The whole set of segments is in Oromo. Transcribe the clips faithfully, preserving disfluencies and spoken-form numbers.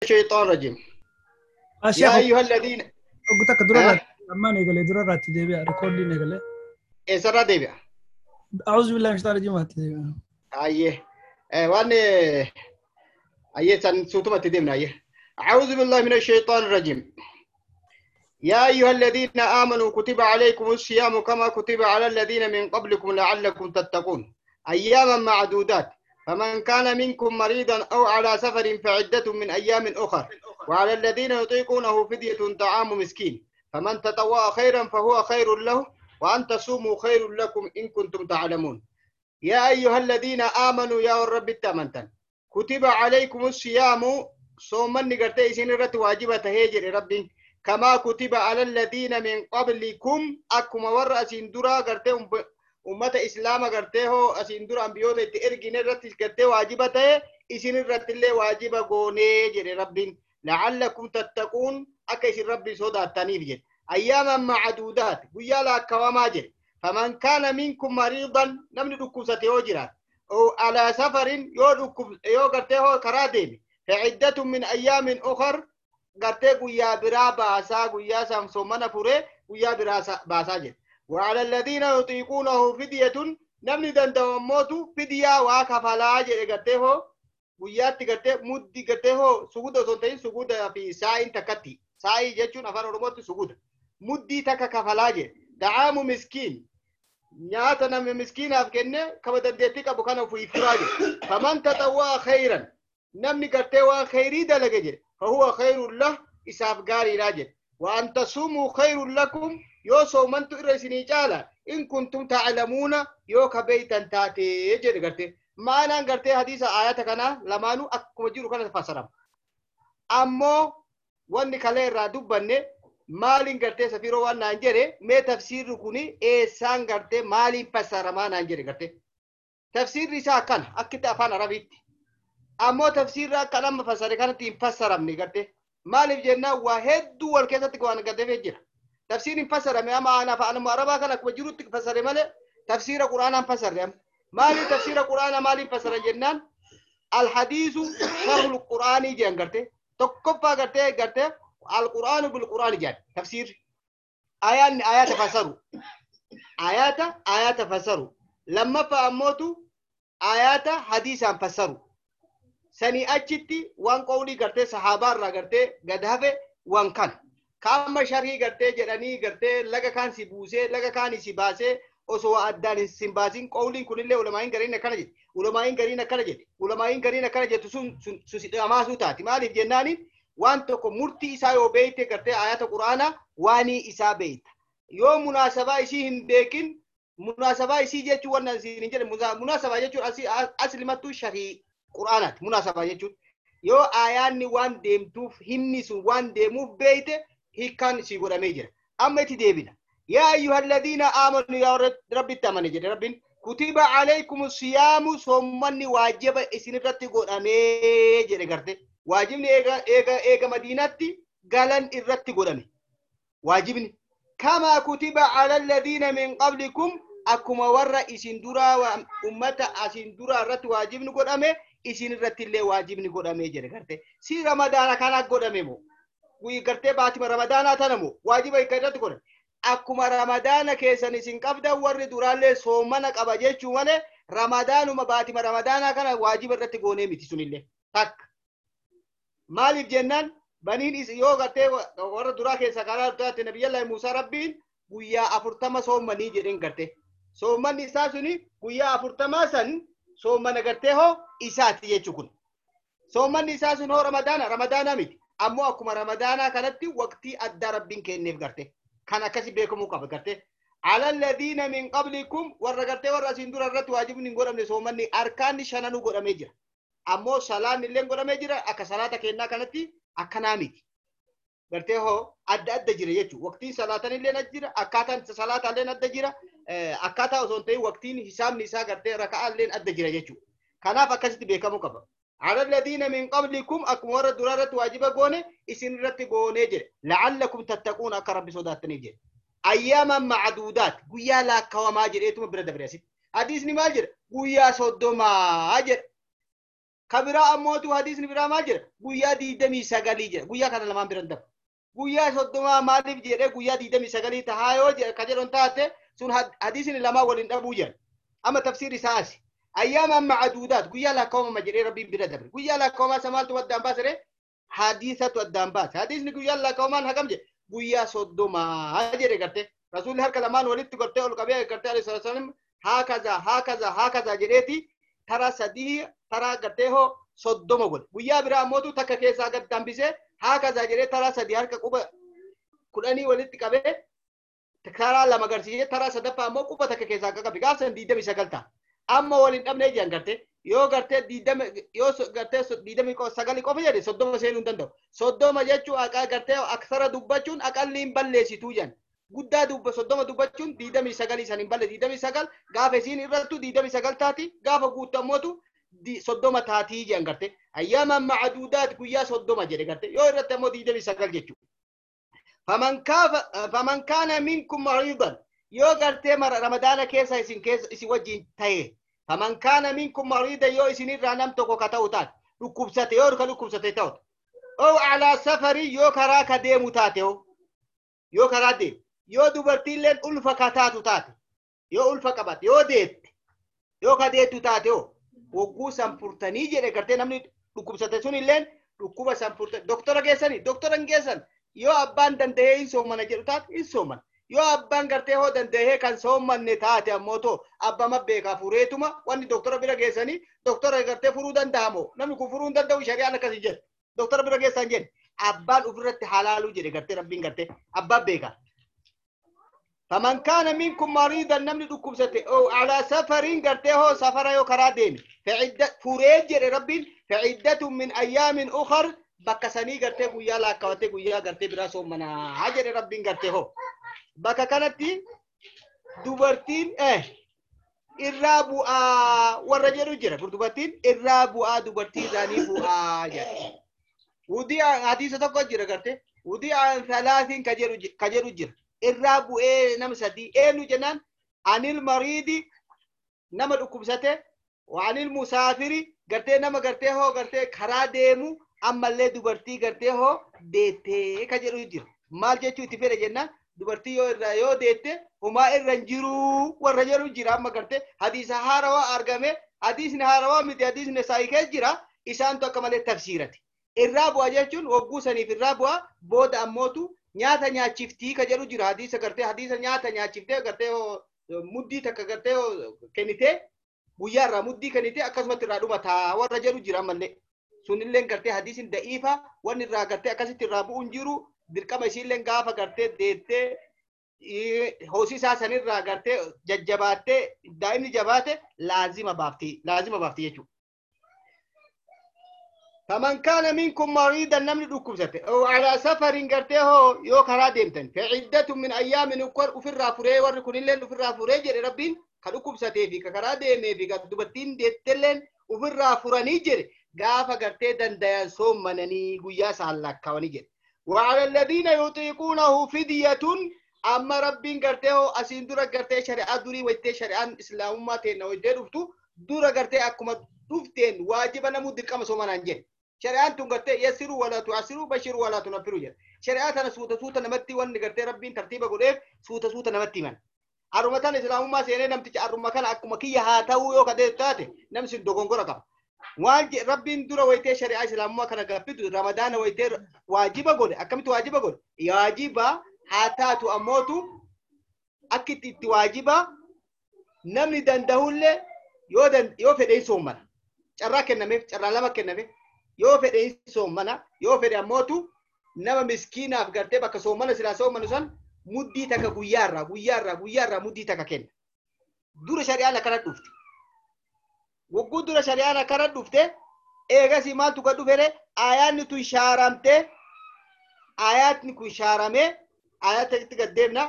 الشيطان الرجيم. الشيخ يا أيها الذين قلت لك دررات أه أما نقول دررات تدبي ريكوردي نقول إسرا ديبيا أعوذ بالله من الشيطان الرجيم. أيه أه وأنا أيه سن سوتما تديمنا أيه. أعوذ بالله من الشيطان الرجيم. يا أيها الذين آمنوا كتب عليكم الصيام كما كتب على الذين من قبلكم لعلكم تتقون أياما معدودات فمن كان منكم مريضا أو على سفر فعدة من أيام أخر وعلى الذين يطيقونه فدية طعام مسكين فمن تطوع خيرا فهو خير له وأن تصوموا خير لكم إن كنتم تعلمون. يا أيها الذين آمنوا يا رب التمنتن كتب عليكم الصيام صوما نقرتي سنرة واجبة هيجر ربي كما كتب على الذين من قبلكم أكما ور أسندرا قرتي أمة إسلام قرتيه أسندرا أنبيوت إرقين الرتي قرتي واجبة إسن الرتي اللي واجبة قوني جر ربي لعلكم تتقون أكيس ربي صدا التنيف جر أياما معدودات ويالا كواما جر فمن كان منكم مريضا نمن دكوسة يوجرات أو على سفر يو قرتيه كرادين فعدة من أيام أخر قرتي قويا برا باسا قويا سامسومنا فوري قويا برا باسا جد وعلى الذين يطيقونه فدية نمني دندوموتو فدية وكفلا جد قرتيه قويا تقرتي مدي قرتيه سجود سنتين سجود في ساين تكتي ساي جتشون أفر رموت سجود مدي تك كفلا جد دعام مسكين نياتنا من مسكين أفكنه كما دندتك أبو كانوا في إفراج فمن تطوع خيرا نمني قرتيه خيري دلقجر فهو خير له إساف قاري راجل وأن تصوموا خير لكم يو صومنتو إرسيني جالا إن كنتم تعلمون يو كبيتا تاتي يجد قرتي ما أنا قرتي حديث آياتك أنا لمانو أكو مجيرو كانت فسرم أمو واني كالي رادو بني مالين قرتي سفيرو وان نانجري مي تفسير ركوني إيسان قرتي مالين فسرما نانجري قرتي تفسير رسا كان أكتا أفان عربيت أمو تفسير كلام فسر كانت ينفسر من قرته مالف جنة واحد والكذا كذا تقوان قرته فيجرا تفسير ينفسر من أما أنا فأنا معربا كان كوجرو تفسر ماله تفسير القرآن ينفسر يم مالي تفسير القرآن مالي فسر جنان الحديث شرح القرآن جان قرته تكفى قرته قرته القرآن بالقرآن جان تفسير آيات آيات فسروا آيات آيات فسروا لما فأموتوا آيات حديثا فسروا سني أجتي وان قولي قرتي صحابة را قرتي قدهفة وان كان كام شرحي قرتي جراني قرتي لغا كان سيبوسي لغا كان سيباسي وسوى أدان سيباسين قولي كل اللي علماء قرين كان جد علماء قرين كان جد علماء قرين كان جد سن سن ما سوتاتي ما لف جناني وان تكو مرتي إسا يو بيت قرتي آيات القرآن واني إسا بيت يوم مناسبة إسي هندكين مناسبة إسي جيتو وانا سينجر مناسبة جيتو أصل ماتو شرحي قرآنات مناسبة يجود يو آياني وان ديمتوف هنس وان ديموف بيت هي كان سيقول أميجر أما تديبنا يا أيها الذين آمنوا يا رب التمنجر رب كتب عليكم الصيام صومني واجب إسنفرت قول أميجر قرتي واجبني إيغا إيغا إيغا مدينتي قالن إرت قول أمي واجبني كما كتب على الذين من قبلكم أكما ورى إسندورا وأمتا أسندورا رت واجبني قول أمي isin irratti illee waajibni godhamee jira garte si ramadaana kana godhame mo wi garte baatima ramadaana tanamo waajiba irratti godhame akkuma ramadaana keessan isin qabda warri duraalee soomana qaba jechuu malee ramadaanuma baatima ramadaana kana waajiba irratti goonee miti sunillee tak maaliif jennaan baniin is yoo garte warra duraa keessa kana taate nabiyyi Muusaa rabbiin guyyaa afurtama soomanii jedhen garte soomanni isaa suni guyyaa afurtama san soomana gartee hoo isaati jechuu kun soomanni isaa sun hoo ramadaana ramadaana miti ammoo akkuma ramadaana kanatti waqtii adda rabbiin kenneef gartee kan akkasi beekamuu qaba gartee ala alladhiina min qablikum warra gartee warra isin dura irratti waajibni hin godhamne soomanni arkaanni shananuu godhamee jira ammoo salaanni illee godhamee jira akka salaata kennaa kanatti akkanaa miti gartee hoo adda adda jira jechuu waqtiin salaatan illee adda jira akkaataan salaataa illee adda jira akkaataa osoo ta'e waqtiin hisaabni isaa gartee raka'aa illee adda jira jechuu kanaaf akkasitti beekamuu qaba على الذين من قبلكم أكمل درارة واجبة قونة إسن رت قونة جل لعلكم تتقون أكرب سودات نيجي أياما معدودات قويا لا كوما جل إيتم برد بريسيت حديث نماجر قويا صدوما أجر kabira ammootu hadiisni biraa maal jedha guyyaa diidamii sagalii jedha guyyaa kana lamaan biran daba guyyaa soddoma maaliif jedhee guyyaa diidamii sagalii tahaa yoo ka jedhan taate sun hadiisni lamaa waliin dhabuu jedha amma tafsiir isaasi ayyaaman macduudaat guyyaa lakkaawama jedhee rabbiin bira dabre guyyaa lakkaawamaa samaaltu addaan baasire hadiisatu addaan baase hadiisni guyyaa lakkaawamaan hagam jedhe guyyaa soddomaa jedhe garte rasuulli harka lamaan walitti gortee ol qabee garte alayhi salatu wasalam hakaza hakaza hakaza jedheeti tara sadii tara garte ho soddoma godhe guyyaa biraa ammootu takka keessaa gad dambise hakaza jedhee tara sadii harka quba kudhanii walitti qabee tara lama garsiisee tara sadaffaa ammoo quba takka keessaa qaqqabe gaafsan diidamii sagal ta'a amma waliin dhabnee jiran garte yoo garte diidama yoo garte diidamii sagalii qofa jedhe soddoma seenuu hin danda'u soddoma jechuun aqaa garte aksara dubbachuun aqalli hin balleessituu jan guddaa dubba soddoma dubbachuun diidamii sagalii san hin balle diidamii sagal gaafa isiin irrattu diidamii sagal taati gaafa guutamootu soddoma taatii jiran garte ayyaaman macduudaat guyyaa soddoma jedhe garte yoo irratti ammoo diidamii sagal jechuudha faman kaafa faman kaana minkum mariidan yoo garte ramadaana keessa isin keessa isin wajjin ta'e faman kaana minkum mariidan yoo isin irraa nam tokko ka ta'u taate dhukkubsate yoo ka dhukkubsate ta'u oo alaa safarii yoo karaa ka deemu taate yoo karaa deemu yoo dubartiilleen ulfa ka taatu taate yoo ulfa qabate yoo deette yoo ka deettu taate wogguu sanfurtanii jedhe gartee namni dhukkubsate sun illeen dhukkuba sanfurtanii doktora geessanii doktora hin geessan yoo abbaan danda'ee hin soomana jedhu taate hin soomana yoo abbaan gartee hoo danda'ee kan soomanne taate ammoo too abbama beekaa fureetuma wanni doktora bira geessanii doktora gartee furuu danda'amoo namni kun furuu hin danda'u shari'aan akkasii jedhe doktora bira geessan jedhe abbaan ofirratti halaaluu jedhe gartee rabbiin gartee abbaan beekaa فمن كان منكم مريضا نمني دكم ستة أو على سفر قرته هو سفر يو كرادين فعدة فريج ربي فعدة من أيام أخر بكسني قرته قويا لا كوته قويا قرته براسو منا هاجر ربي قرته هو بكا كانت دوبرتين إيه الرابو آ والرجل جرا دوبرتين الرابو آ دوبرتين زاني بو آ جرا ودي حديث تقول جرا قرته ودي عن ثلاثين كجرو كجرو جرا الرابو إيه نم سدي إيه نجنان عن المريض نم الأكبسته وعن المسافر قرته نم قرته هو قرته خرا ديمو أما اللي دوبرتي قرته هو ديته كجرو يجر مال جتشو تفير جنان دوبرتي يو يو ديته وما الرنجرو والرجلو جرا أما قرته حديث هاروا أرجمه حديث نهاروا متى حديث نسائك جرا إسان تو كمال تفسيرتي الرابو أجتشون وقوسني في الرابو بود أموتو nyaata nyaachiftii ka jedhu jira hadiisa gartee hadiisa nyaata nyaachiftee gartee muddii takka gartee kennitee guyyaarraa muddii kennitee akkasumatti irraa dhumataa warra jedhu jira ammallee sunilleen gartee hadiisin da'iifa wanni irraa gartee akkasitti irraa bu'uun jiru dirqama isiilleen gaafa gartee deettee hoosisaa sanirraa gartee jajjabaattee daa'imni jabaate laazima baaftii laazima baaftii jechuudha. فمن كان منكم مريضا نمني دكوبسته او على سفر قرته يو كرا ديمتن فعدة من ايام نكر وفي الرافوري وركن لين وفي الرافوري جري ربين كدكوبسته في كرا ديمي في دبتين ديتلن وفي الرافوراني جري غافا قرته دنديا صوم منني غيا سالك كوني جري وعلى الذين يطيقونه فدية اما ربين قرته اسين دورا قرته شريعه دوري ويته شريعه اسلام ما تن ويته دفتو دورا قرته اكما دفتين واجبنا مدير كما صومنا جري شريعة تنقطع يسروا ولا تعسروا بشروا ولا تنفروا جل شريعة أنا سوت سوت نمتي وان نقطع ربين ترتيب أقول سوت سوت نمتي من أرومتان إسلام ما سيني نمتي أرومكان أكما كي هاتاو يو كده تاتي نمسي دوغون كورا كم وان ربين دورا ويتي شريعة إسلام ما كنا قبض رمضان ويتي واجب أقول أكمل واجب أقول واجبا هاتاتو أموتو أكيد واجبا نمني دندهول يو دن يو في دين سومنا شراك النمي شرا لما كنمي yoo fedhe soomana yoo fedhe ammootu nama miskiinaaf gartee bakka soomana silaa soomanu san muddii takka guyyaarraa guyyaarraa guyyaarraa muddii takka kenna dura shari'aan akkana dhufte wagguu dura shari'aan akkana dhufte eegasii maaltu ka dhufere aayaanni tun shaaramte aayaatni kun shaaramee aayaata itti gaddeemna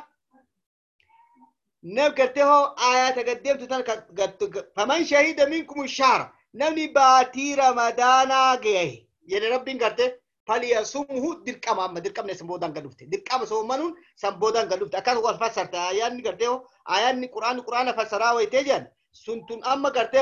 naf gartee hoo aayaata gaddeemtu tan faman shahida minkum shaara namni baatii ramadaanaa gahe jedhe rabbiin garte falyasumhu dirqama amma dirqamne san boodaan gad dhufte dirqama soomanuun san boodaan gad dhufte akkas wal fassarte ayaanni garte hoo ayaanni quraanni quraana fassaraa wayitee jedhan sun tun amma garte hoo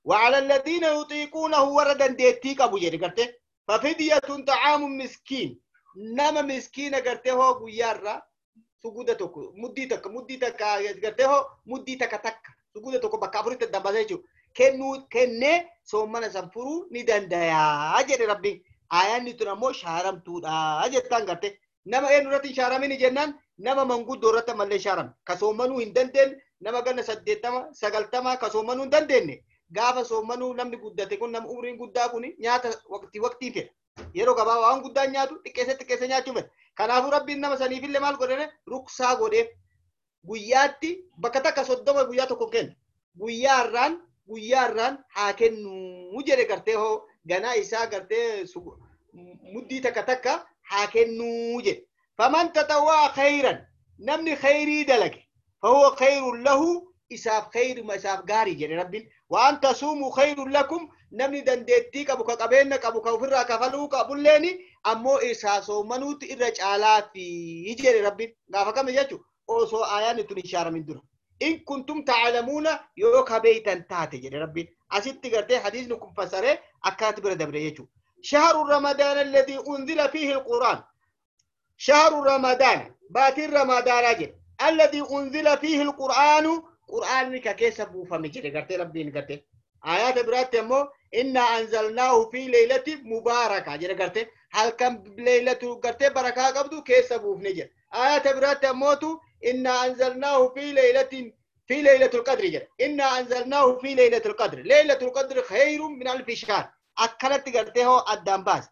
وعلى الذين يطيقونه وردا ديتيك أبو جري قرته ففدية طعام مسكين نما مسكين قرته هو بيارا سجودتك مديتك مديتك قرته مديتك تك سجودتك بكابرت الدبازيجو كنو كنّه سومنا سنفرو ندان دايا أجر ربي آيان نتنمو شارم تودا أجر تانغرته نما إيه نورتي شارمين جنان نما منقود دورته ملي شارم كسومنو هندندن نما قلنا سديتما سقلتما كسومنو هندندن غافا سومنو نمني قدته كن نم أمرين قدا كوني نياتا وقتي وقتي فيه يرو غبا وان قدا نياتو تكيسه تكيسه نياتو من كنافو ربي نما سنيف اللي مال قدره ركسا قده guyyaatti bakka takka soddoma guyyaa tokko kenna guyyaarraan guyyaarraan haa kennu jedhe gartee hoo ganaa isaa gartee muddii takka takka haa kennu jedhe faman tatawwaa khayran namni khayrii dalage fahuwa khayrun lahu isaaf khayruma isaaf gaarii jedhe rabbiin waan tasuumuu khayrun lakum namni dandeettii qabu ka qabeenya qabu ka ofirraa kafaluu qabulleeni ammoo isaa soomanuutti irra caalaa fi jedhe rabbiin gaafa kame jechuudha أوسو آيان تنشار من دون إن كنتم تعلمون يوكا بيتا تاتي جري ربي أسيت تقرتي حديث نكم فسره أكاتب ردبريجو شهر رمضان الذي أنزل فيه القرآن شهر رمضان باتر رمضان أجل الذي أنزل فيه القرآن قرآن كيسب فمجري قرتي ربي قرتي آيات برات مو إنا أنزلناه في ليلة مباركة جري قرتي هل كان ليلة قرتي بركة قبضو كيسب فنجر آيات برات موتو إنا أنزلناه في ليلة في ليلة القدر جل إنا أنزلناه في ليلة القدر ليلة القدر خير من ألف شهر أكلت قرته الدنباس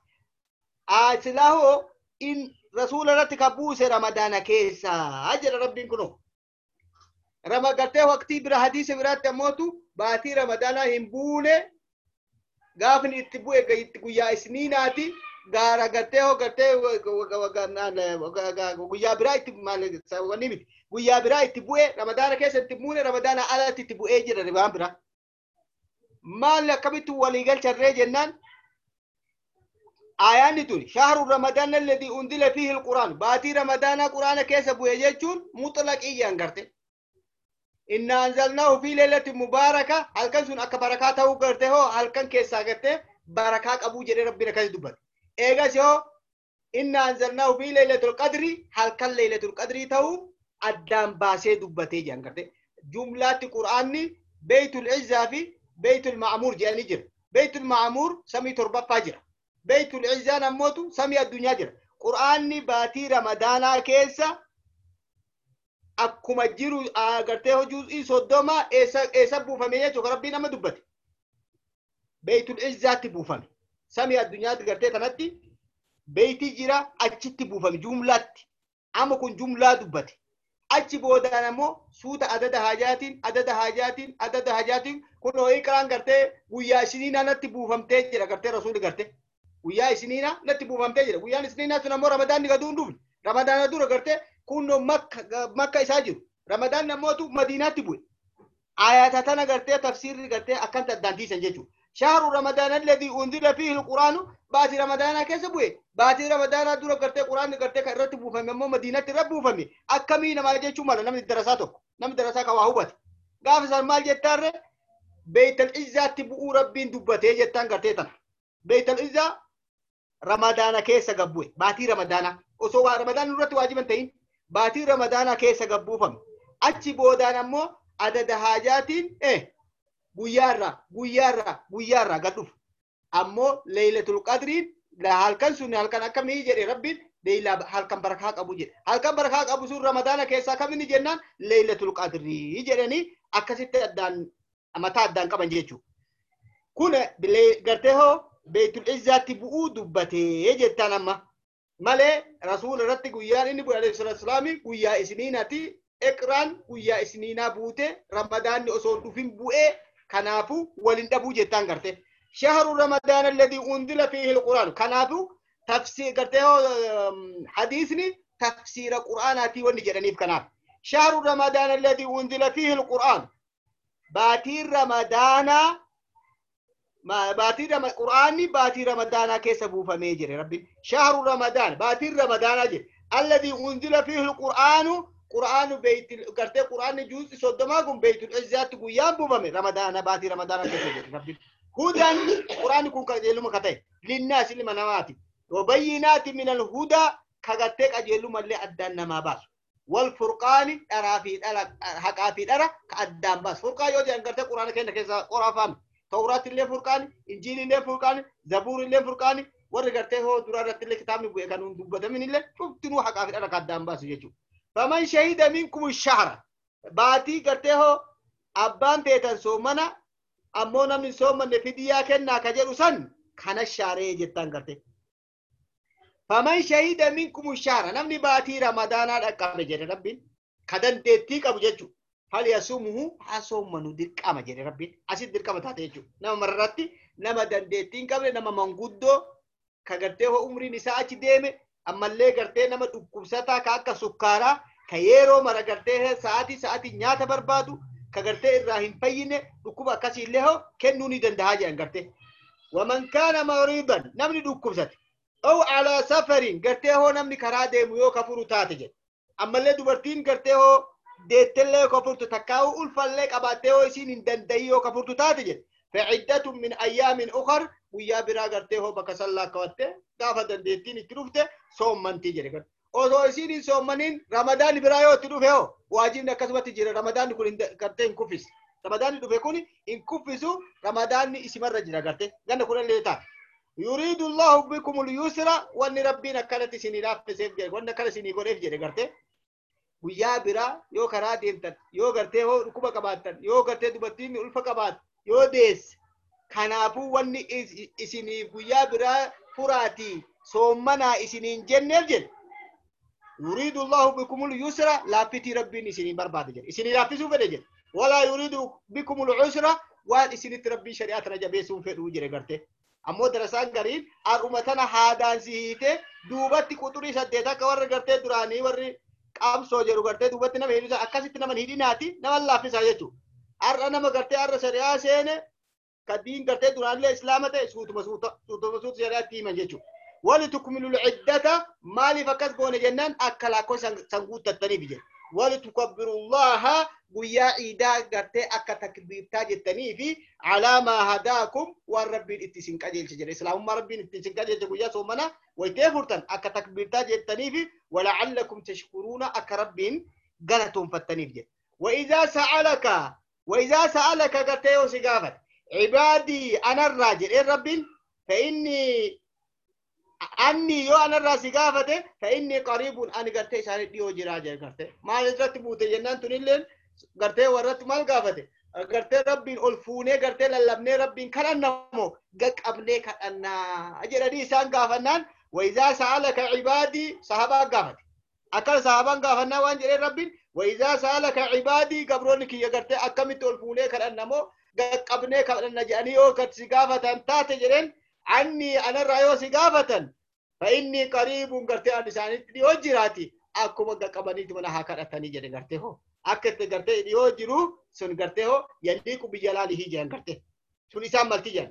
أسلاه إن رسول الله تكبوس رمضان كيسا أجر ربي كنو رما قرته وقتي برحديث برات موتو باتي رمضان همبولة غافن يتبوه يا إسنيناتي gara garte ho garte guyyaa biraa itti maal wanni miti guyyaa biraa itti bu'ee ramadaana keessa itti buune ramadaana alatti itti bu'ee jira waan biraa maal akkamitti walii galcharree jennaan ayaanni tuni shahru ramadaana alladhi unzila fihi alquran baatii ramadaana quraana keessa bu'ee jechuun mutlaqiyyan garte inna anzalnahu fi laylatin mubaraka halkan sun akka barakaa ta'uu garte ho halkan keessaa garte barakaa qabuu jedhee rabbiin akkas dubbate إيجاز يو إن أنزلناه في ليلة القدر هل كان ليلة القدر تو أدام باسي دبتي جانكرتي جملة القرآن بيت العزة في بيت المعمور جاني جر بيت المعمور سمي تربة فجر بيت العزة نموتو سمي الدنيا جر قرآن باتي رمضان كيسا أكما جيرو أغرتيه جزء صدوما إيسا إيسا بوفامي يجو ربنا ما دبتي بيت العزة تبوفامي سامي الدنيا تقرتي تنتي بيتي جرا أجت بوفم جملة أما كن جملة دبتي أجت بودانا مو سوت عدد حاجات عدد حاجات عدد حاجات كن هو إكران قرتي ويا سنين أنا تبوفم تجرا قرتي رسول قرتي ويا سنين أنا تبوفم تجرا ويا سنين سنمو رمضان نقدون دوم رمضان دور قرتي كن مكة مكة يساجر رمضان نموتو مدينة تبوي آيات تنا قرتي تفسير قرتي أكنت الدانتي سنجتو شهر رمضان الذي أنزل فيه القرآن باتي رمضان كسبوي باتي رمضان دور قرتي قرآن قرتي كرتبو فمي مو مدينة ربو فمي أكمي نما جيتشو مالا نمي درساتو نمي درساك واهوبات قاف سرمال جتار بيت العزة تبقو ربين دبتي جتان قرتي تن بيت العزة رمضان كيسا قبوي باتي رمضان وسوى رمضان نورت واجبا تين باتي رمضان كيسا قبو فمي أتشي بودان أمو عدد حاجات إيه guyyaarra guyyaarra guyyaarra gadhuf ammoo laylatul qadriin la halkan sun halkan akkamii jedhe rabbiin leila halkan barakaa qabu jedhe halkan barakaa qabu sun ramadaana keessaa kamini jennaan laylatul qadrii jedhanii akkasitti addaan mataa addaan qaban jechuu kun gartee hoo beetul izzaatti bu'uu dubbatee jettaan amma malee rasuul irratti guyyaan inni bu'e alayhi salatu wassalaami guyyaa isniinaati iqraan guyyaa isniinaa buute ramadaanni osoo dhufin bu'ee كنافو ولندبو جتان قرته شهر رمضان الذي أنزل فيه القرآن كنافو تفسير قرته حديثني تفسير القرآن أتي ونجرني في كناف شهر رمضان الذي أنزل فيه القرآن باتير رمضان ما باتير القرآن باتير رمضان كيسبو فميجر ربي شهر رمضان باتير رمضان أجل الذي أنزل فيه القرآن قرآن بيت قرتي قرآن جزء صدماكم بيت العزات قيام بومه رمضان باتي رمضان كتير ربي هدى قرآن كون كجيلو مكتئ للناس اللي منواتي وبينات من الهدى كجتك أجيلو ملء أدنى ما باس والفرقان أرى في أرى حق في أرى كأدنى باس فرقان يودي أن قرتي قرآن كنا كذا قرآن فهم توراة اللي فرقان إنجيل اللي فرقان زبور اللي فرقان ورقرته هو درارة اللي كتابي بوي كانوا دبته من اللي شوف تنو حق في أرى كأدنى باس يجوا فمن شهد منكم الشهر باتي قرته أبان تيتن سومنا أمونا من سومن فديا كنا كجرو سن كان الشهر جتان قرته فمن شهد منكم الشهر نمني باتي رمضان أكام جري ربي كدن تيتيك أبو جتو هل يسومه حسوم منو ديك أما جري ربي أسيد ديك أما تاتيجو نما مررتي نما دن تيتين قبل نما منقودو كقرته عمري نساء ديمه أما اللي قرته نما تكوساتا كاكا سكارا كيرو مرا قرته ساعتي ساعتي نياتا بربادو كقرته الراهن فينه ركوبا كسي له كنوني دندهاجي أنقرته ومن كان مريضا نمني دكوساتي أو على سفر قرته هو نمني كرا ديمو يو كفرو تاتجي أما اللي دبرتين قرته هو ديتله كفرو تتكاو ألفلك أباته يسين دندهيو كفرو تاتجي فعدة من أيام أخر ويا برا قرته هو بكسلا كوته دافع دندتين تروفته صوم من تيجي أو يسين صوم منين رمضان برايو تروفه واجب نكسبة تيجي رمضان يكون قرته إنكوفيس رمضان يدوفه كوني إنكوفيسو رمضان اسمه رجلا قرته جانا كنا ليتا يريد الله بكم اليسر وان ربنا كانت سني راف سيف جاي وان كانت سني قريف جاي قرته ويا برا يو كرا ديمتن يو قرته هو ركوبا كباتن يو قرته دبتين ألف كبات يو ديس كنافو وان إسني ويا برا فراتي صومنا إسني جنة جن يريد الله بكم اليسر لا بتي ربي إسني برباد جن إسني لا بتسوف جن ولا يريد بكم العسر وان إسني ربي شريعة رجبي سوف يروج قرته أمو درسان قرين أرمتنا حادان سيهيته دوباتي كتوري سديتا كور قرته دراني ور قام سوجرو قرته دوباتي نم هيدو أكاسي نم هيدي ناتي نم الله في سايجو أر أنا ما قرته أر شريعة سينه كدين قرته دراني الإسلامة سوت مسوت سوت مسوت شريعة تيم جيجو ولتكملوا العدة مالي فكس قون جنان أكلاكو سنقوت التني بيجي ولتكبروا الله ويا عيدا قرتي أكا تكبير تاج التنيفي على ما هداكم والرب الاتسين كاجيل شجر إسلام ما رب الاتسين كاجيل تقويا سومنا ويتفرتن أكا تكبير تاج التنيفي ولعلكم تشكرون أكا رب قلتهم فالتنيف وإذا سألك وإذا سألك قرتي وسقافت عبادي أنا الراجل إيه رب فإني أني يو أنا راسي قافته فإني قريب أنا قرتي ساري ديو جراجة قرتي ما لزرت بوته جنان تنيلين قرتي ورت مال قافته قرتي ربي ألفوني قرتي للبني ربي كرن نمو قك أبني كأن أجر دي سان قافنان وإذا سألك عبادي صحابة قافت أكل صحابة قافنا وانجر ربي وإذا سألك عبادي قبرونك يا قرتي أكمت ألفوني كرن نمو قك أبني كأن جاني أو قرتي قافة أنت تجرين عني أنا رأيو سقافة فإني قريب قرتي أن ساني ديو جراتي أكو مقا قبني تمنى هكذا تاني جري قرتي هو أكت قرتي ديو جرو سن قرتي هو يليك بجلاله جان قرتي سن إسام ملتي جان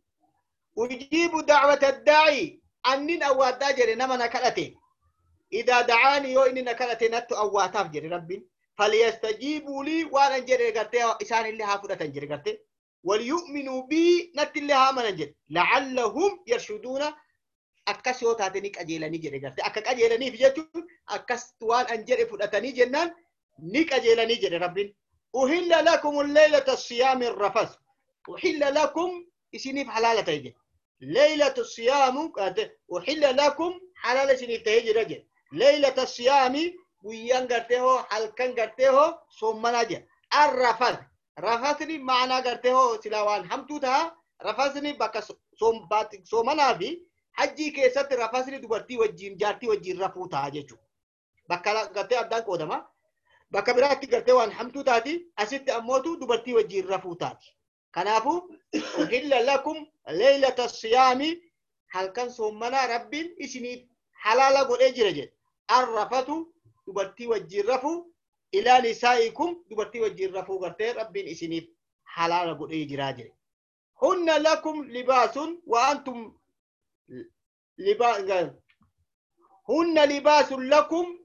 أجيب دعوة الداعي أنين أوادا جري نما نكالتي إذا دعاني يو إني نكالتي نتو أواتاف جري ربي فليستجيبوا لي وأنا جري قرتي إسان اللي هافودة تنجري قرتي وليؤمنوا بي نت اللي هامنجد لعلهم يرشدون أكس يو تاتنيك أجيلاني جري قرتي أكك أجيلاني في جتون أكس توان أنجري فلتاني جنان نيك أجيلاني جري ربين أهل لكم الليلة الصيام الرفث أهل لكم إسنيف حلالة تيجي ليلة الصيام أهل لكم حلالة سنيف تيجي رجل ليلة الصيام ويان قرته حلقان قرته صومنا جي الرفث رفثني معنى قرته سلاوان حمتوتها رفثني بك صوم بات صومنا في حجي كيست رفثني دبرتي وجين جارتي وجين رفوتها جيشو بك قرته أبدان قودما بك براتي قرته وان حمتوتها دي أسيت أموتو دبرتي وجين رفوتها كنافو أهل لكم ليلة الصيام حلقان صومنا رب إسني حلال قول إجرجل الرفث دبرتي وجين رفو إلى نسائكم دبرتي وجين رفو قرته رب إسني حلال قول إجراجل هن لكم لباس وأنتم لباس هن لباس لكم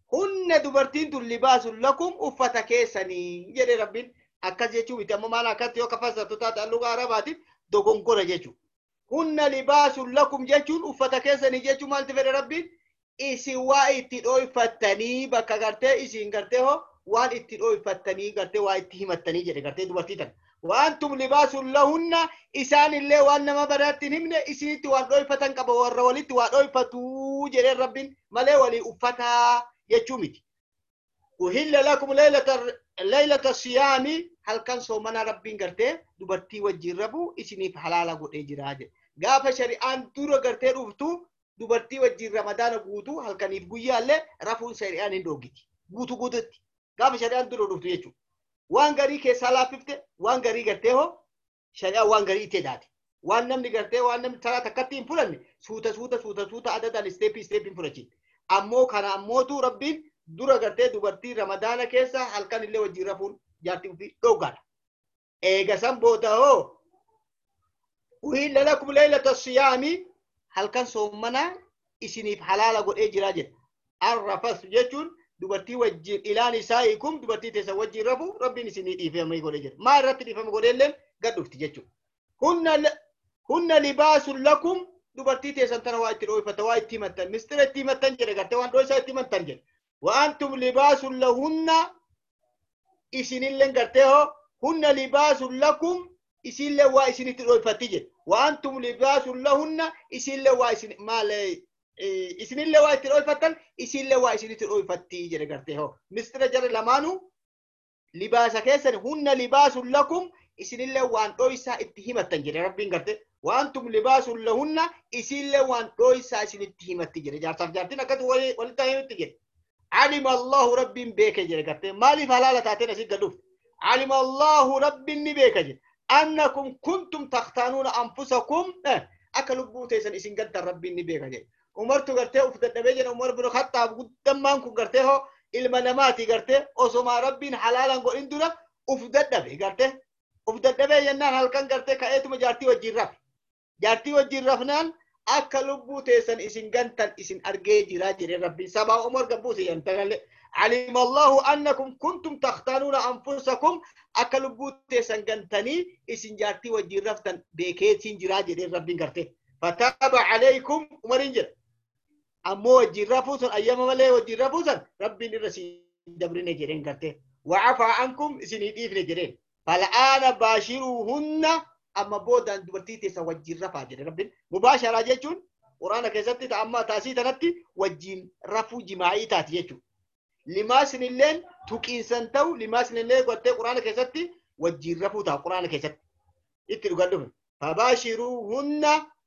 hunna dubartiin tun libaasun lakum uffata keessanii jedhe rabbiin akkas jechuu miti ammoo maal akkatti yoo kafasartu taate alluga arabaatiif dogongora jechuu hunna libaasun lakum jechuun uffata keessanii jechuu maalti fedhe rabbiin isin waa itti dhooyfattanii bakka gartee isin gartee hoo waan itti dhooyfattanii gartee waa itti himattanii jedhe gartee dubartii tan وأنتم لباس لهن إسان الله وأن ما بدأت نمنا إسيت وأدويفة كبا ورولت وأدويفة جرير رب ملي ولي أفتا يجومت وهل لكم ليلة ليلة الصيام هل كان صومنا رب قرتي دبرتي وجربوا إسني في حلال قد إجراج قاف شريعان دور قرتي رفتو دبرتي وجر رمضان قوتو هل كان يفقويا اللي رفو شريعان اندوغتي قوتو قوتتي قاف شريعان دور رفتو يجو وان غري كي سلاففته وان غري غرتي هو شريعه وان غري تدات وان نم غرتي وان نم ترى تكتين فلان سوتا سوتا سوتا سوتا عدد ستيب ستيب فلان امو كان اموتو ربين دور غرتي دبرتي رمضان كيسا هل كان اللي وجرفون جاتي في دوغان ايغا سمبوتا هو وهل لكم ليله الصيام هل كان صومنا اسني حلال قد اجراج الرفث يجون دبرتي وجه إلى نسائكم دبرتي تسوجي ربو ربي نسني إفهم ما يقول يجر ما رتني إفهم يقول لهم قد افتجتوا هن ل... هن لباس لكم دبرتي تسنتنا وايت روي فتواي تيمتن مستر تيمتن جل قرت وان روي تيمتن جل وأنتم لباس لهن إسن اللي قرته هن لباس لكم إسن لوا إسن روي فتجل وأنتم لباس لهن إسن لوا إسن ما لي إسن الله وايت روي فتن إسن الله وايت روي فتي جل قرته هو مستر جل لمانو لباس كيسن هن لباس لكم إسن الله وان رويسا اتهمت جل ربين قرته وأنتم لباس لهن إسن الله وان رويسا إسن اتهمت جل جار صف جارتنا كت ولي ولي تهمت جل علم الله رب بيك جل قرته مالي فلالة تاتنا سيد قدوف علم الله رب بيك جل أنكم كنتم تختانون أنفسكم اه أكلوا بوتيسن إسن قد رب بيك جل عمر تو کرتے او فدد بيجن عمر بن الخطاب قدام کو کرتے ہو علم نماتی کرتے او سما ربين حلالا کو اندرا افدد بي کرتے افدد بيجن هل كان کرتے كايت مجارتي وجرف جارتي وجرفنان اكلبو تيسن اسن غنتن اسن ارجي جرا جري ربي سبا عمر قبوس ينتقل علم الله انكم كنتم تختارون انفسكم اكلبو تيسن غنتني اسن جارتي وجرفتن بكيتين جرا جري ربي کرتے فتاب عليكم عمر أمو وجرفوسن أيام ملء وجرفوسن ربي نرسي دبرين جرين كرته وعفى عنكم سنيديف نجرين فالآن باشروهن أما بودان دبرتي تسا وجرفا جرين ربي مباشرة جيشون قرآن كيستي تأما تاسي تنتي وجين رفو جماعي تاتي جيشون لما سنلين توكين سنتو لما سنلين قلت قرآن كيستي وجين رفو تا قرآن كيستي اتلو قلوهم فباشروهن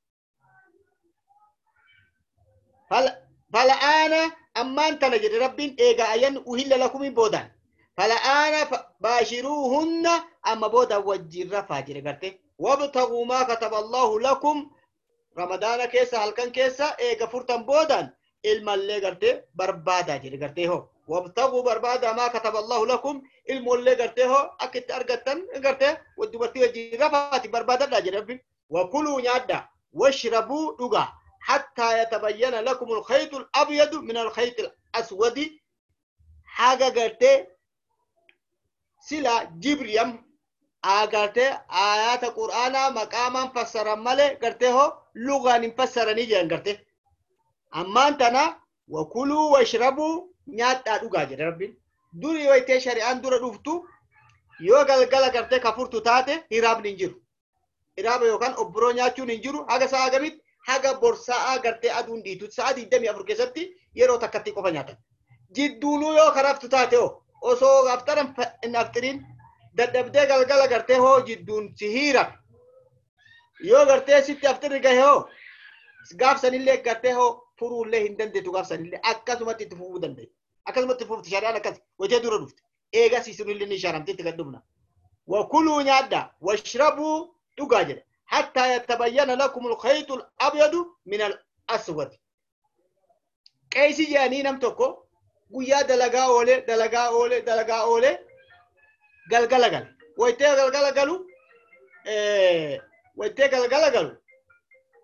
فل فالآن أما أنت نجد رب إيجا أين أهل لكم بودان فالآن باشروهن أما بودا وجر فاجر قرته وابتغوا ما كتب الله لكم رمضان كيسا هل كان كيسا إيجا فرتن بودان ilma illee gartee barbaadaa jedhe gartee hoo wabtaguu barbaadaa maa kataba Allahu lakum ilmoollee gartee hoo akka itti argattan gartee dubartii wajjin rafaati barbaadadhaa jedhe rabbi wakuluu nyaadhaa washrabuu dhugaa حتى يتبين لكم الخيط الأبيض من الخيط الأسود حاجة قرتي سلا جبريم آقرتي آيات القرآن مقاما فسر مالي قرتيه لغة نفسر نيجي قرتي أما أنتنا وكلوا واشربوا نيات أدوغا جد ربي دوري ويتي شريعان دور رفتو يو قلقل قرتي كفرتو تاتي هراب ننجرو هراب يوكان أبرو نياتشو ننجرو حاجة ساقبت haga borsaa gartee aduun dhiitu sa'aatii digdamii afur keessatti yeroo takkatti qofa nyaatan jidduunuu yoo karaftu taate hoo osoo aftaran hin aftiriin dadhabdee galgala gartee hoo jidduun si hiira yoo gartee sitti aftirri gahe hoo gaafsanillee gartee hoo furuullee hin dandeetu gaafsanillee akkasumatti itti fufuu dandeetu akkasumatti fufti shari'aan akkas wajee dura dhufte eegas isinillee ni shaaramteetti gad dhufna wakuluu nyaadhaa washrabuu dhugaa jedhe حتى يتبين لكم الخيط الأبيض من الأسود كيسي جاني نمتوكو قويا دلقا أولي دلقا أولي دلقا أولي قل قل قل ويتي قل قل قلو إيه ويتي قل قل قلو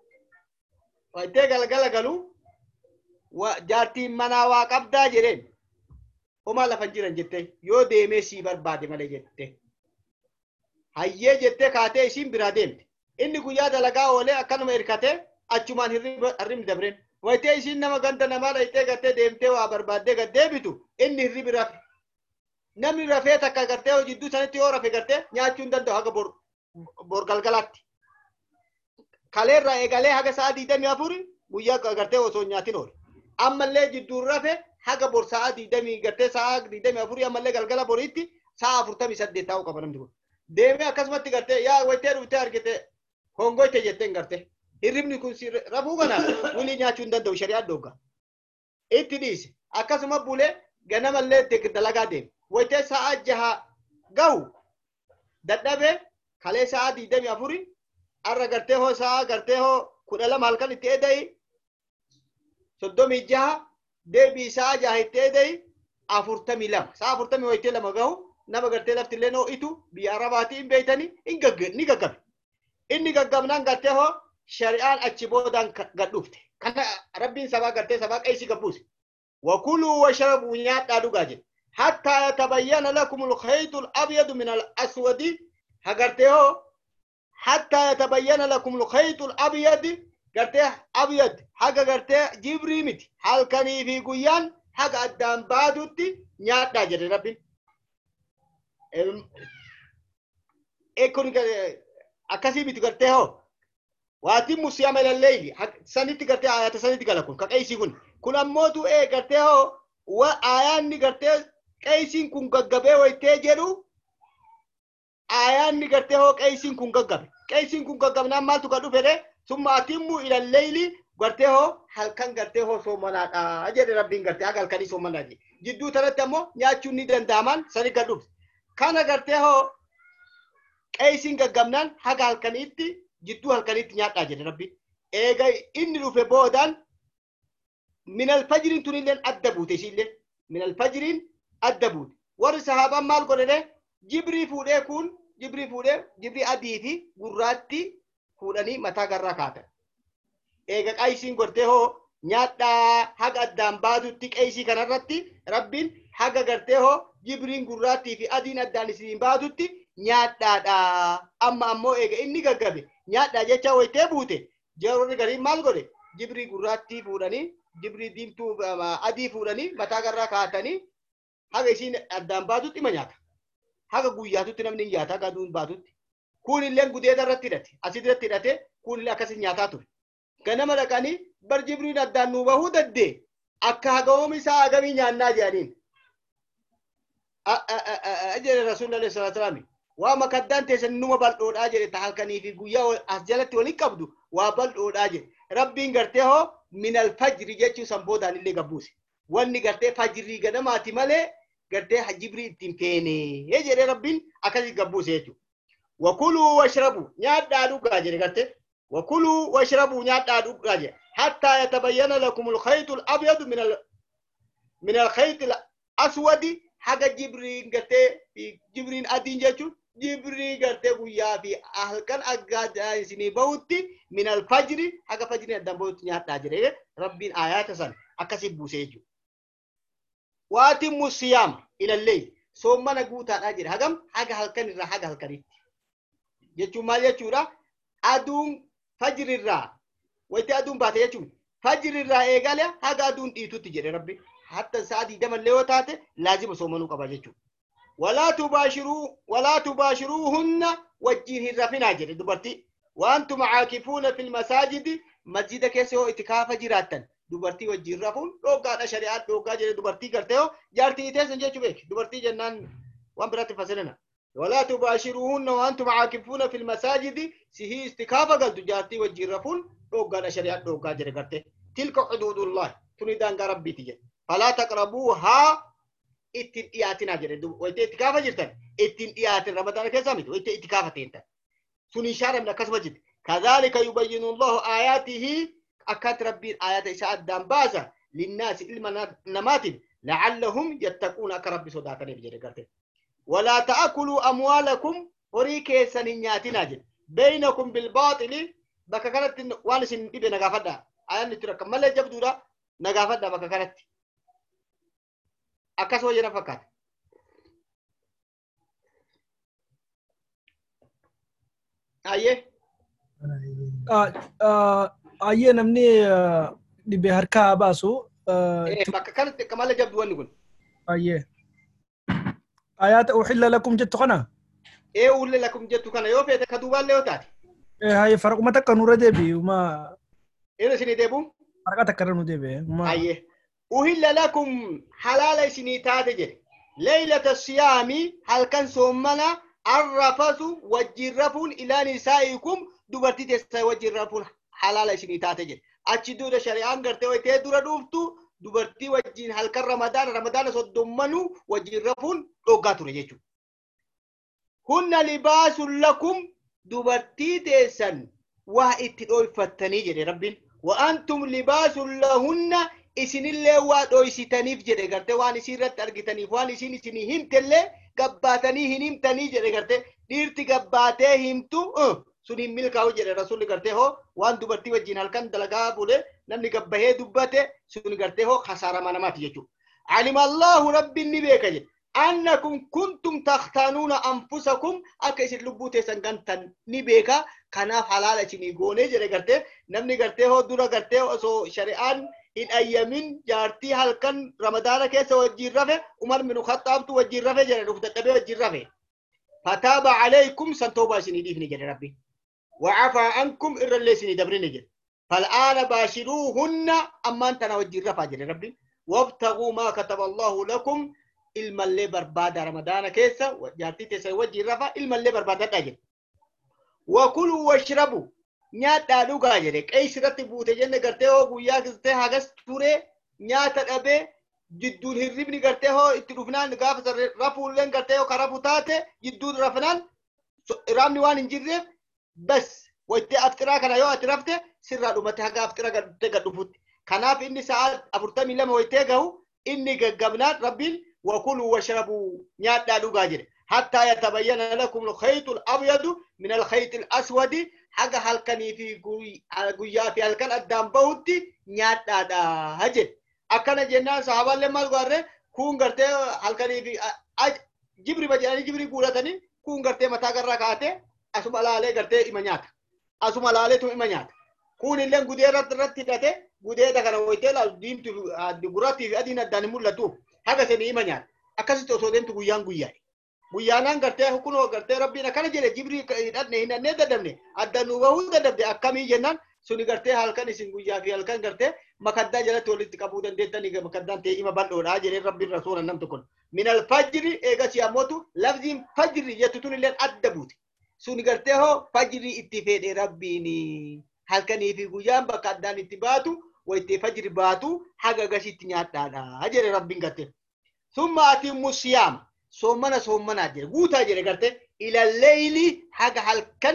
ويتي قل قل قلو وجاتي مناوا قبدا جرين homaa lafa jiran jettee yoo deemee sii barbaade malee jettee hayyee jettee kaatee isiin biraa deemte inni guyyaa dalagaa oolee akkanuma hirkatee achumaan hirribi dabreen wayitee isiin nama ganda namaa dhayitee gattee deemtee waa barbaaddee gad deebitu inni hirribi rafe namni rafee takka gartee hojii jidduu sanitti yoo rafe gartee nyaachuu hin danda'u haga bor galgalaatti kaleerraa eegalee haga sa'a digdamii afuri guyyaa gartee osoo nyaatin oole ammallee jidduu rafe haga bor sa'a digdamii gartee sa'a digdamii afuri ammallee galgala boriitti sa'a afurtamii saddeet ta'uu qaba namni kun deemee akkasumatti gartee yaa wayitee dhuftee argite hongoyte jetteen gartee hirribni kun rafuu kana wulii nyaachuu hin danda'u shari'aa dhogga itti dhiise akkasuma bulee ganamallee dalagaa deeme wayitee sa'a jaha gahu dadhabee kalee sa'a digdamii afuri arra gartee hoo sa'a gartee hoo kudha lama halkan itti eedayi soddomii jaha deebii sa'a jaha itti eedayi afurtamii lama sa'a afurtamii wayitee lama gahu nama gartee laftillee noo itu biyya arabaatii hin beeytanii ni gaggabe inni gaggabnaan gartee hoo shari'aan achi boodaan gad dhufte kana rabbiin sabaa gartee sabaa qeesii gabbuuse wakuluu washrabuu nyaadhaa dhugaa jedhe hattaa yatabayyana lakum alkhaytu alabyadu min alaswadi hagartee hoo hattaa yatabayyana lakum alkhaytu alabyadi gartee abyad haga gartee jibrii miti halkanii fi guyyaan haga addaan baadutti nyaadhaa jedhe rabbiin ekon akkasii miti gartee hoo waatimmu siyama ilalleeyli sanitti gartee ayata sanitti gala kun ka qeysii kun kun ammootu ee gartee hoo wa ayaanni gartee qeysiin kun gaggabee waytee jedhu ayaanni gartee hoo qeysiin kun gaggabe qeysiin kun gaggabnaan maaltu ka dhufedhe summa atimmu ilalleeyli gartee hoo halkan gartee hoo soomanaadha jedhe rabbiin gartee haga halkanii soomanaa jedhe jidduu tanatti ammoo nyaachuun ni danda'amaan sani gad dhufte kana gartee hoo qeysiin gaggabnaan haga halkaniitti jidduu halkaniitti nyaadhaa jedhe rabbi eega inni dhufe boodaan minal fajriin tunilleen adda buute isiillee minal fajriin adda buute warri sahaabaan maal godhane jibrii fuudhee kun jibrii fuudhee jibrii adii fi gurraatti fuudhanii mataa garraa kaatan eega qeysiin gortee hoo nyaadhaa haga addaan baadutti qeysii kanarratti rabbiin haga gartee hoo jibriin gurraattii fi adiin addaan isin baadutti nyaadhaadha amma ammoo eega inni gaggabe nyaadhaa jecha waytee buute jarri gariin maal godhe jibrii gurraattii fuudhanii jibrii diimtuu adii fuudhanii mataa garraa kaatanii haga isin addaan baatutti ma nyaata haga guyyaatutti namni hin nyaata haga aduun baatutti kun illee gudeeda irratti hidhate asii irratti hidhate kun illee akkasii nyaataa ture ganama dhaqanii bar jibriin addaan nuu bahuu daddee akka hagawoom isaa hagamii nyaannaa jedhaniin ajere rasuul alayhi salatu wasalam waa makaddaan teessan numa bal'oodhaa jedhe ta halkanii fi guyyaa as jalatti waliin qabdu waa bal'oodhaa jedhe rabbiin gartee hoo minal fajri jechuu san boodaan illee gabbuuse wanni gartee fajrii ganamaati malee gartee jibrii ittiin feene jedhe rabbiin akkasii gabbuuse jechuudha wakuluu washrabuu nyaadhaa dhugaa jedhe gartee wakuluu washrabuu nyaadhaa dhugaa jedhe hattaa yatabayyana lakum alkhaytu alabyadu min al min alkhayti alaswadi haga jibriin gartee jibriin adiin jechuun jibrii gartee guyyaa fi halkan aggaa isinii bahutti min alfajri haga fajrii addaan bahutti nyaadhaa jedhe rabbiin ayaata san akkasii buusee jechuudha waatimmu siyaama ilallee soommana guutaadhaa jedhe hagam haga halkan irraa haga halkanitti jechuun maal jechuudha aduun fajri irraa wayitee aduun baate jechuun fajri irraa eegale haga aduun dhiitutti jedhe rabbi hatta sa'a digdamallee yoo taate laazima soomanuu qaba jechuudha ولا تباشروا ولا تباشروهن وجين الرفنا جري دبرتي وانتم عاكفون في المساجد مسجد كيسو اتكاف جراتا دبرتي وجين رفون لوغا شريعات لوغا جري دبرتي کرتے ہو جارتي تے سنجے چوبے دبرتي جنان وان برات فسلنا ولا تباشروهن وانتم عاكفون في المساجد سهي استكاف قال جارتي وجين رفون لوغا شريعات لوغا جري کرتے تلك حدود الله تريدان ربي تجي فلا تقربوها ittin dhiyaatina jedhe wayte itikaafa jirtan ittin dhiyaatin ramadaana keessaa miti wayte itikaafa teentan sun ishaaramne akkasuma jirti kadhalika yubayyinu allahu ayaatihi akkat rabbiin ayata isaa addaan baasa linnaasi ilma namaatiin la'allahum yattaquuna akka rabbi sodaataniif jedhe garte walaa ta'akuluu amwaalakum horii keessan hin nyaatinaa jedhe baynakum bilbaaxili bakka kanatti waan isin dhibe nagaafadha ayaan itti rakka malee jabduudha nagaafadha bakka kanatti akkas wajjina fakkaata. Ayyee. Ayyee namni dhibee harkaa baasu. Bakka kanatti akka malee jabdu wanni kun. Ayyee. Ayaata uhilla lakum jettu kana. Ee uhilla lakum jettu kana yoo feete ka duubaallee yoo taate. Haye farquma takka nurra deebi'u ma. Inni isinii deebi'u? Farqa takka irra nu deebi'e. Ayyee. Uhilla lakum halaala isinii taate jedhe. Leylata siyaami halkan soommana arrafasu wajjin rafuun ilaa nisaa'ikum dubartii teessa wajjin rafuun halaala isinii taate jedhe. Achi duuda shari'aan gartee wayitee dura dhuftu dubartii wajjin halkan ramadaana ramadaana soddommanuu wajjin rafuun dhoggaa ture jechuudha. Hunna libaasun lakum dubartii teessan waa itti dhoyfattanii jedhe rabbiin. Wa antum libaasun lahunna isinillee waa dhoysitaniif jedhe gartee waan isiirratti argitaniif waan isiin isinii himtellee gabbaatanii hin himtanii jedhe gartee dhiirti gabbaatee himtu suniin milkaa'u jedhe rasulli gartee hoo waan dubartii wajjin halkan dalagaa bule namni gabbahee dubbate suni gartee hoo khasaarama namaati jechuudha. Alima Allahu rabbiin ni beeka jedhe. Annakum kuntum takhtanuuna anfusakum akka isin lubbuu teessan gantan ni beeka kanaaf halaala isinii goonee jedhe gartee namni gartee hoo dura gartee osoo shari'aan hin ayyamin jaartii halkan ramadaana keessa wajjin rafe Umar bin Khattaabtu wajjin rafe jedhe dhufu dadhabee wajjin rafe. Fataaba alaykum san tooba isinii dhiifne jedhe rabbi. وعفى عنكم إر اللي سني دبرين جل فالآن باشروهن أما أنت نوجه رفع جل ربي وابتغوا ما كتب الله لكم ilma illee barbaada ramadaana keessa jaartii teessa wajjin rafa ilma illee barbaadadha jedhe. Wakuluu washrabu nyaadhaa dhugaa jedhe qeessirratti buute jenne gartee hoo guyyaa gartee hagas ture nyaata dhabee jidduun hirribni gartee hoo itti dhufnaan gaafa rafuulleen gartee hoo karafu taate jidduun rafnaan raamni waan hin jirreef bas wayitee afxiraa kana yoo ati rafte sirraa dhumate haga afxira gad dhufutti. Kanaaf inni sa'a afurtamii lama wayitee gahu inni gaggabnaan rabbiin وكلوا واشربوا نيادا دوغاجر حتى يتبين لكم الخيط الابيض من الخيط الاسود حق هلكني في غويا في هلكن ادام بوتي نيادا دا هجر اكن جنا صحابه لما غره كون غرته هلكني في جبري بجاني جبري غورتني كون غرته متا غرا كاته اسم على غرته امنيات اسم على تو امنيات كون لين غديرت رتيته غديدا كان ويتلا دين تو غراتي في ادينا دان مولتو haga seni imanya akasitti osoo deemtu guyyaan guyyaa guyyaanaan gartee hukunoo gartee rabbiin akkana jedhe jibrii hidhanne hidhannee dadhabne addanuu bahuu dadhabde akkamii jennaan suni gartee halkan isin guyyaa fi halkan gartee makaddaa jalatti walitti qabuu dandeettanii makaddaan ta'e ima bal'oodhaa jedhee rabbiin rasuula nam tokkon minal fajri eegasi ammotu lafziin fajri jettu tun illeen adda buute suni gartee hoo fajri itti fedhe rabbiin halkanii fi guyyaan bakka addaan itti baatu wayitee fajri baatu haga gasitti nyaadhaadha jedhe rabbiin gartee. ثم أتموا الصيام صومنا صومنا جل قوتا جل قرته إلى الليل حاجة هالكن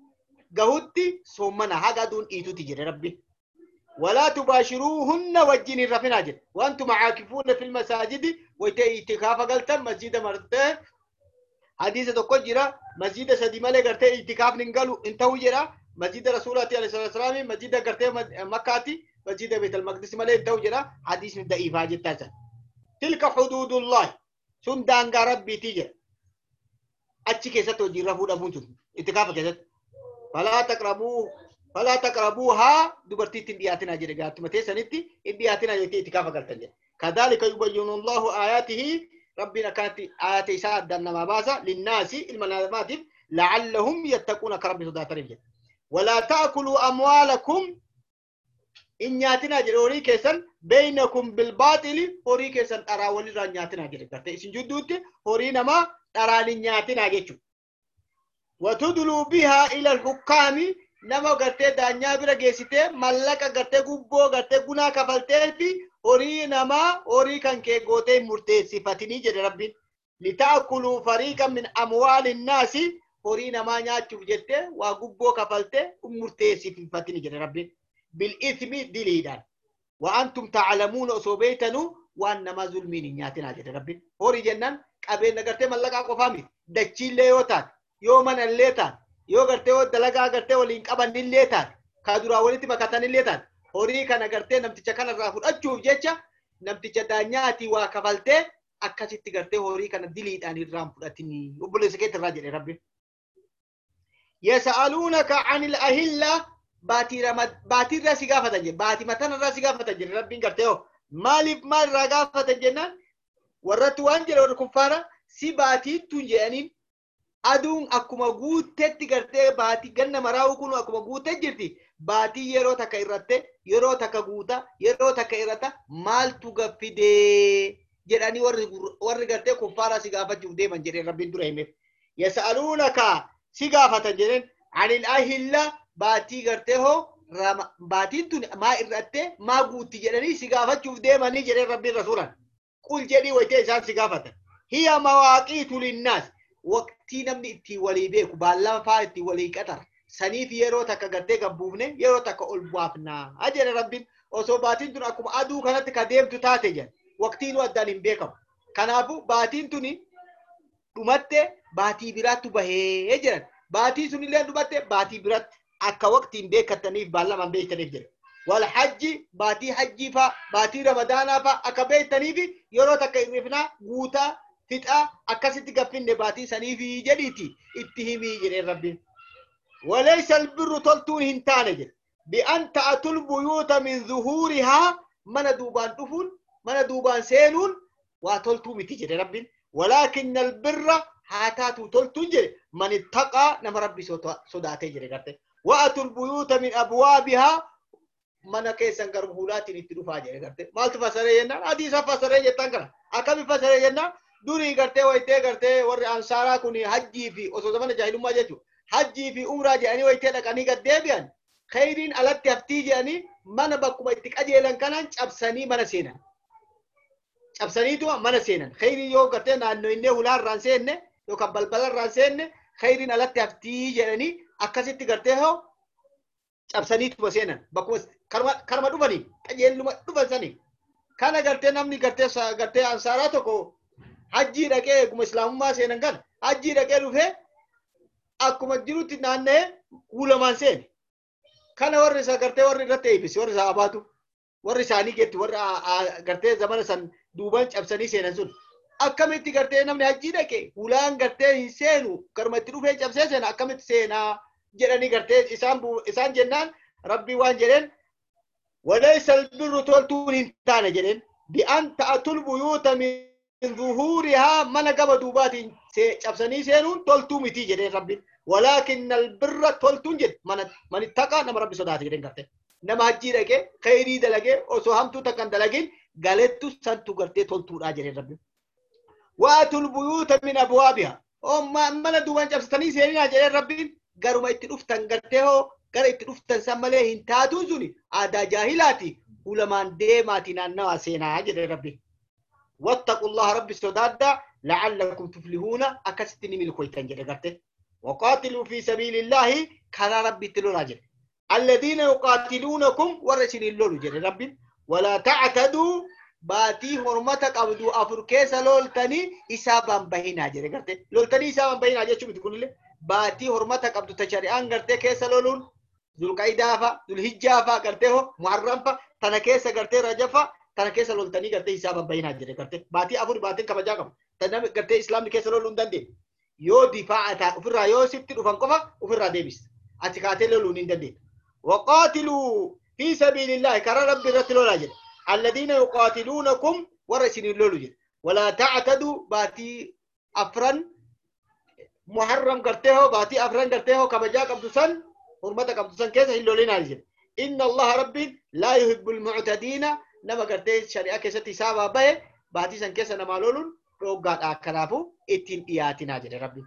قهوتي صومنا حاجة دون إيتو تجري ربي ولا تباشروهن وجين الرفنا جل وأنتم عاكفون في المساجد ويتكاف قلتم مسجد مرتين حديث تقول جرا مسجد سديمة قرته اتكاف ننقلوا انتهوا جرا مسجد رسول الله عليه الصلاة والسلام مسجد قرته مكاتي مسجد بيت المقدس ملئ انتهوا جرا حديث ضعيف حاجة تاسع تلك حدود الله سندان ربي تيجي أتشي كيسة توجي رفودا بونتون اتكافة كيسة فلا تقربوا فلا تقربوها دبرتي تندياتنا جريجات متى سنتي اندياتنا يتي اتكافة قلتني كذلك يبين الله آياته ربنا كانت آيات إساءة دانما باسا للناس المنظمات لعلهم يتقون كرب صدات رجل ولا تأكلوا أموالكم إن ياتنا جروري كيسن بينكم بالباطل هوري كيسن أراولي ران ياتنا جري كرتي إسن جدوت هوري نما أراني ياتنا جيشو وتدلوا بها إلى الحكام نما كرتي دانيا برا جيسيتي ملكا كرتي قبو كرتي قنا كفلتي في هوري نما هوري كان كي غوتي مرتي صفتني جري ربي لتأكلوا فريقا من أموال الناس هوري نما نياتشو جتي وقبو كفلتي مرتي صفتني جري ربي بالإثم دليلا وأنتم تعلمون أصوبيتنو وأنما ظلمين نياتنا جد ربي هوري جنان قبل نغرتي ملقا قفامي دچيل ليوتان يومن الليتان يو غرتي ودلقا غرتي ولين قبن الليتان كادورا ولتي مكتان الليتان هوري كان غرتي نمتي كان رافود أجوف جيتشا نمتي دانياتي وكفلتي akkasitti gartee horii kana diliidhaan irraan fudhatini obboleessa keetti irraa jedhe rabbi yas'alunaka 'anil ahilla baatii ramad baatii irraa si gaafatan jedhe baatii matan irraa si gaafatan jedhe rabbiin gartee hoo maaliif maal irraa gaafatan jennaan warratti waan jedhe warri kuffaara si baatii tun jedhaniin aduun akkuma guutetti gartee baatii ganna maraa'u kun akkuma guutee jirti baatii yeroo takka irratte yeroo takka guuta yeroo takka irrata maaltu gaffidee jedhanii warri warri gartee kuffaara si gaafachuuf deeman jedhe rabbiin dura himeef yas'alunaka si gaafatan jedhen anil ahilla baatii gartee hoo baatiin tun maa irratte maa guutti jedhanii si gaafachuuf deemanii jedhe rabbiin rasuulan qul jedhii waytee isaan si gaafatan hiya mawaaqiitu linnaas waqtii namni itti walii beeku baallama faa itti walii qaxara saniif yeroo takka gartee gabbuufne yeroo takka ol bu'aafnaa jedhe rabbiin osoo baatiin tun akkuma aduu kanatti ka deemtu taate jedhe waqtiin addaan hin beekamu kanaafu baatiin tuni dhumatte baatii biraattu bahee jedhan baatii sunillee dhumatte baatii biraatti akka waqtiin beekattaniif baallama beektaniif jedhe wal hajji baatii hajjii faa baatii ramadaanaa faa akka beektaniif yeroo takka hirrifnaa guutaa fixaa akkasitti gaffinne baatii saniifi jedhiiti itti himii jedhe rabbiin walaysa albirru toltuun hin taane jedhe bi'an ta'atul buyuuta min zuhuurihaa mana duubaan dhufuun mana duubaan seenuun waa toltuu miti jedhe rabbiin walaakinna albirra haa taatu toltuun jedhe man ittaqaa nama rabbi sodaatee jedhe garte wa'atul buyuuta min abwaabihaa mana keessan garuu hulaatiin itti dhufaa jedhe garte maaltu fasaree jennaan hadiisa fasaree jettan kana akkami fasaree jennaan durii gartee waytee gartee warri ansaaraa kun hajjii fi osoo zamana jaahilummaa jechuudha hajjii fi umraa jedhanii waytee dhaqanii gad deebi'an khayriin alatti haftii jedhanii mana bakkuma itti qajeelan kanaan cabsanii mana seenan cabsaniitu mana seenan khayriin yoo gartee naannoo innee hulaarraan seenne yookaan balbalarraan seenne khayriin alatti haftii jedhanii akkasitti gartee hoo cabsaniitu seenan bakkuma karma dhufanii qajeeluma dhufan sanii kana gartee namni gartee gartee ansaaraa tokko hajjii dhaqee eeguma islaamummaa seenan kana hajjii dhaqee dhufee akkuma jirutti naanna'ee hulamaan seene kana warri isaa gartee warri irratti eebbisi warri isaa abaatu warri isaanii geetti warri gartee zamana san duuban cabsanii seenan sun akkamitti gartee namni hajjii dhaqee hulaan gartee hin seenu karma itti dhufee cabsee seena akkamitti seenaa jedhanii gartee isaan isaan jennaan rabbii waan jedheen walaysa albirru toltuun hin taane jedheen bi'an ta'atul buyuuta min ظهورها من قبل دوبات شابسني سينون تلتو متي جدين ربي ولكن البر تلتون جد من من اتقى نما ربي صداتي جدين كرته نما هجي ركه خيري دلگه او سو هم تو تکن دلگين غلطو سنتو کرتے تلتو را جدين ربي واتوا البيوت من ابوابها او من دوبان شابسني سينين جدين ربي غرما اتدفتن کرتے ہو غر اتدفتن سمله هنتاتو زوني ادا جاهلاتي علماء ديماتي نانا سينا جدين ربي واتقوا الله رب السداد لعلكم تفلحون أكستني من الكويتان جدّته وقاتلوا في سبيل الله كان ربي تلو راجل الذين يقاتلونكم ورسل اللول جد ربي ولا تعتدوا باتي حرمتك أبدو أفركيس لولتني إسابا بهنا جدّته لولتني إسابا بهنا جد شو بتقول لي باتي حرمتك أبدو تشريعان قرته كيس لولون ذو القعدة فا ذو الحجة فا قرته محرم فا تنكيس قرته رجفا تنا كيسا لولتني کرتے حسابا بينا جرے کرتے باتی افور باتن کبجا کم تنا کرتے اسلام کیسا لولون دندے يو دفاع تا افر رايو سبت رفان قفا افر را ديبس اتكاتي لولون دندے وقاتلوا في سبيل الله كرا رب رتلو لاجل الذين يقاتلونكم ورسل اللولو ولا تعتدوا باتي افرن محرم کرتے ہو باتي افرن کرتے ہو کبجا کبدسن حرمتا کبدسن کیسا اللولين عزيز ان الله رب لا يحب المعتدين nama gartee shari'a keessatti isaaba bahe baatii san keessa nama loluun dhoggaadha kanaafu ittiin dhiyaatinaa jedhe rabbi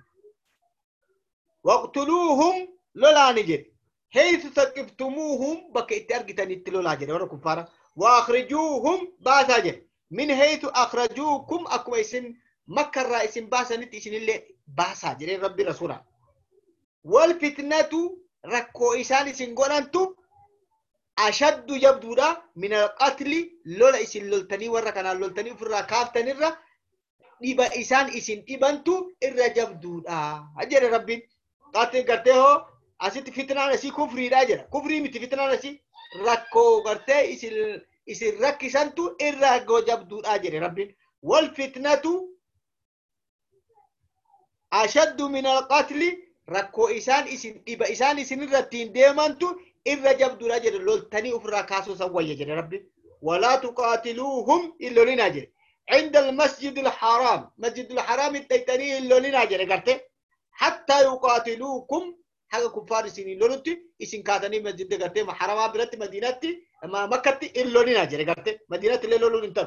waqtuluuhum lolaani jedhe haythu taqiftumuuhum bakka itti argitanitti lolaa jedhe warra kuffaara waakhrijuuhum baasaa jedhe min haythu akhrajuukum akkuma isin makkarraa isin baasanitti isinillee baasaa jedhe rabbi rasuula wal fitnatu rakkoo isaan isin godhantu أشد جبدودا من القتل لولا إسن لولتني ورا كان لولتني فرا كافتن الرا ديبا إسان إسن إبنتو الرا جبدودا أجر ربي قاتل کرتے ہو أسيت فتنة نسي كفري راجر كفري مت فتنة نسي ركو کرتے إسن إسن رك إسانتو الرا جو جبدودا أجر ربي والفتنة أشد من القتل ركو إسان إسن إبا إسان إسن الرتين ديمانتو إذا جبدو رجل اللول تاني أفرا كاسو سوى يجري ربي ولا تقاتلوهم إلا لناجر عند المسجد الحرام مسجد الحرام التيتاني إلا لناجر قرتي حتى يقاتلوكم حاجة كفار سنين لولتي إسن كاتني مسجد قرتي حرام برت مدينتي أما مكة إلا لناجر قرتي مدينة اللي لولو انتبه